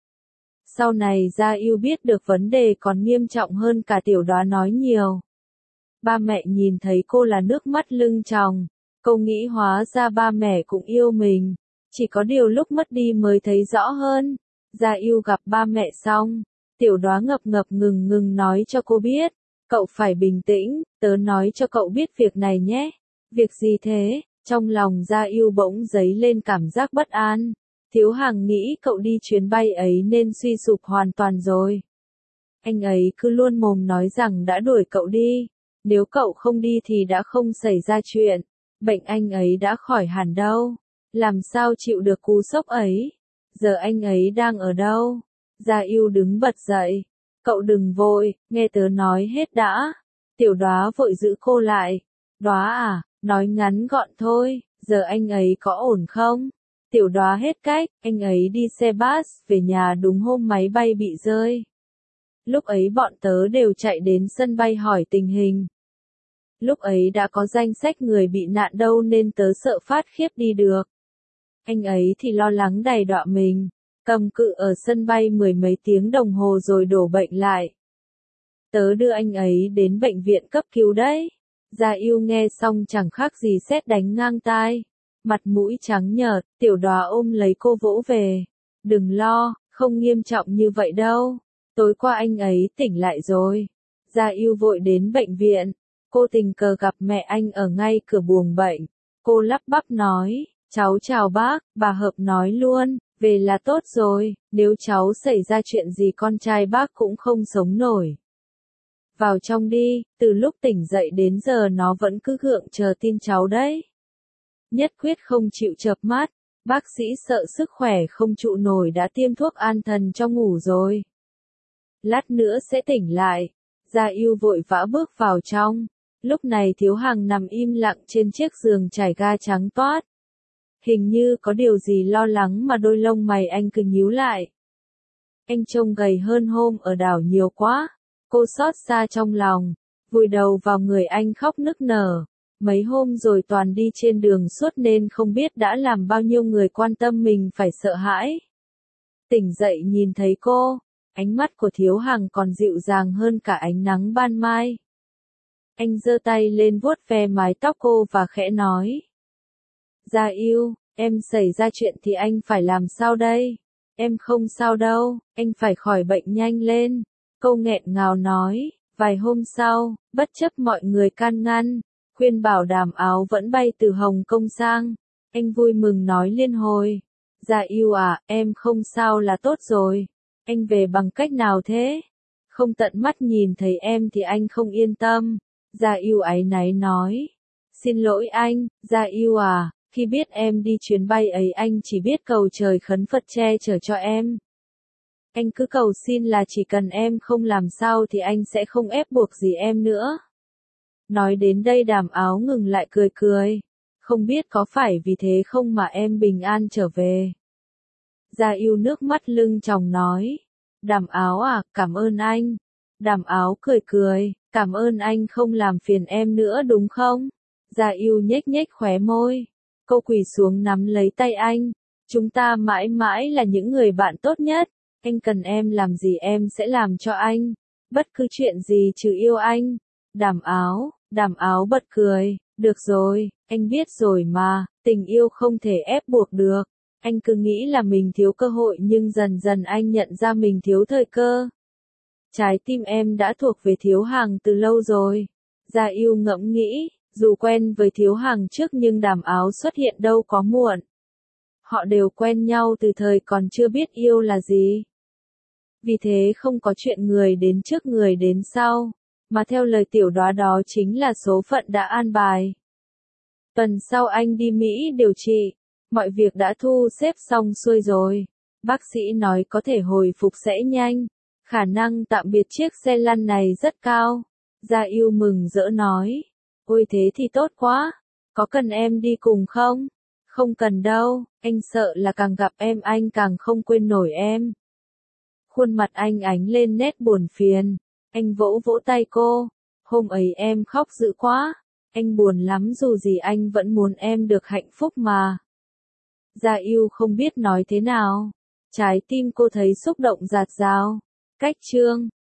Speaker 1: Sau này Gia Yêu biết được vấn đề còn nghiêm trọng hơn cả Tiểu Đóa nói nhiều. Ba mẹ nhìn thấy cô là nước mắt lưng tròng. Cô nghĩ hóa ra ba mẹ cũng yêu mình. Chỉ có điều lúc mất đi mới thấy rõ hơn. Gia Yêu gặp ba mẹ xong. Tiểu Đóa ngập ngập ngừng ngừng nói cho cô biết. Cậu phải bình tĩnh, tớ nói cho cậu biết việc này nhé. Việc gì thế? Trong lòng Gia Yêu bỗng dấy lên cảm giác bất an. Thiếu Hằng nghĩ cậu đi chuyến bay ấy nên suy sụp hoàn toàn rồi. Anh ấy cứ luôn mồm nói rằng đã đuổi cậu đi. Nếu cậu không đi thì đã không xảy ra chuyện. Bệnh anh ấy đã khỏi hẳn đâu. Làm sao chịu được cú sốc ấy? Giờ anh ấy đang ở đâu? Gia Yêu đứng bật dậy. Cậu đừng vội, nghe tớ nói hết đã. Tiểu Đóa vội giữ cô lại. Đóa à, nói ngắn gọn thôi, giờ anh ấy có ổn không? Tiểu Đóa hết cách, anh ấy đi xe bus về nhà đúng hôm máy bay bị rơi. Lúc ấy bọn tớ đều chạy đến sân bay hỏi tình hình. Lúc ấy đã có danh sách người bị nạn đâu nên tớ sợ phát khiếp đi được. Anh ấy thì lo lắng đầy đọa mình, cầm cự ở sân bay 10 mấy tiếng đồng hồ rồi đổ bệnh lại. Tớ đưa anh ấy đến bệnh viện cấp cứu đấy. Gia Yêu nghe xong chẳng khác gì sét đánh ngang tai. Mặt mũi trắng nhợt, Tiểu Đóa ôm lấy cô vỗ về. Đừng lo, không nghiêm trọng như vậy đâu. Tối qua anh ấy tỉnh lại rồi. Gia Yêu vội đến bệnh viện. Cô tình cờ gặp mẹ anh ở ngay cửa buồng bệnh. Cô lắp bắp nói, cháu chào bác, bà Hợp nói luôn, về là tốt rồi, nếu cháu xảy ra chuyện gì con trai bác cũng không sống nổi. Vào trong đi, từ lúc tỉnh dậy đến giờ nó vẫn cứ gượng chờ tin cháu đấy. Nhất quyết không chịu chợp mắt, bác sĩ sợ sức khỏe không trụ nổi đã tiêm thuốc an thần cho ngủ rồi. Lát nữa sẽ tỉnh lại. Gia Yêu vội vã bước vào trong. Lúc này Thiếu Hằng nằm im lặng trên chiếc giường trải ga trắng toát. Hình như có điều gì lo lắng mà đôi lông mày anh cứ nhíu lại. Anh trông gầy hơn hôm ở đảo nhiều quá. Cô xót xa trong lòng, vùi đầu vào người anh khóc nức nở. Mấy hôm rồi toàn đi trên đường suốt nên không biết đã làm bao nhiêu người quan tâm mình phải sợ hãi. Tỉnh dậy nhìn thấy cô, ánh mắt của Thiếu Hằng còn dịu dàng hơn cả ánh nắng ban mai. Anh giơ tay lên vuốt ve mái tóc cô và khẽ nói. Gia Yêu, em xảy ra chuyện thì anh phải làm sao đây? Em không sao đâu, anh phải khỏi bệnh nhanh lên. Cô nghẹn ngào nói. Vài hôm sau, bất chấp mọi người can ngăn, khuyên bảo đảm áo vẫn bay từ Hồng Kông sang. Anh vui mừng nói liên hồi. Gia Yêu à, em không sao là tốt rồi. Anh về bằng cách nào thế? Không tận mắt nhìn thấy em thì anh không yên tâm. Gia Yêu áy náy nói. Xin lỗi anh, Gia Yêu à, khi biết em đi chuyến bay ấy anh chỉ biết cầu trời khấn Phật che chở cho em. Anh cứ cầu xin là chỉ cần em không làm sao thì anh sẽ không ép buộc gì em nữa. Nói đến đây Đàm Áo ngừng lại cười cười. Không biết có phải vì thế không mà em bình an trở về. Gia Yêu nước mắt lưng tròng nói. Đàm Áo à, cảm ơn anh. Đàm Áo cười cười, cảm ơn anh không làm phiền em nữa đúng không? Gia Yêu nhếch nhếch khóe môi. Cô quỳ xuống nắm lấy tay anh. Chúng ta mãi mãi là những người bạn tốt nhất. Anh cần em làm gì em sẽ làm cho anh. Bất cứ chuyện gì trừ yêu anh. Đàm Áo bật cười. Được rồi, anh biết rồi mà, tình yêu không thể ép buộc được. Anh cứ nghĩ là mình thiếu cơ hội nhưng dần dần anh nhận ra mình thiếu thời cơ. Trái tim em đã thuộc về Thiếu Hàng từ lâu rồi. Gia Yêu ngẫm nghĩ, dù quen với Thiếu Hàng trước nhưng Đàm Áo xuất hiện đâu có muộn. Họ đều quen nhau từ thời còn chưa biết yêu là gì. Vì thế không có chuyện người đến trước người đến sau, mà theo lời tiểu đoá đó chính là số phận đã an bài. Tuần sau anh đi Mỹ điều trị, mọi việc đã thu xếp xong xuôi rồi. Bác sĩ nói có thể hồi phục sẽ nhanh, khả năng tạm biệt chiếc xe lăn này rất cao. Gia Yêu mừng rỡ nói, ôi thế thì tốt quá, có cần em đi cùng không? Không cần đâu, anh sợ là càng gặp em anh càng không quên nổi em. Khuôn mặt anh ánh lên nét buồn phiền, anh vỗ vỗ tay cô, hôm ấy em khóc dữ quá, anh buồn lắm dù gì anh vẫn muốn em được hạnh phúc mà. Gia Yêu không biết nói thế nào, trái tim cô thấy xúc động dạt dào. Cách chương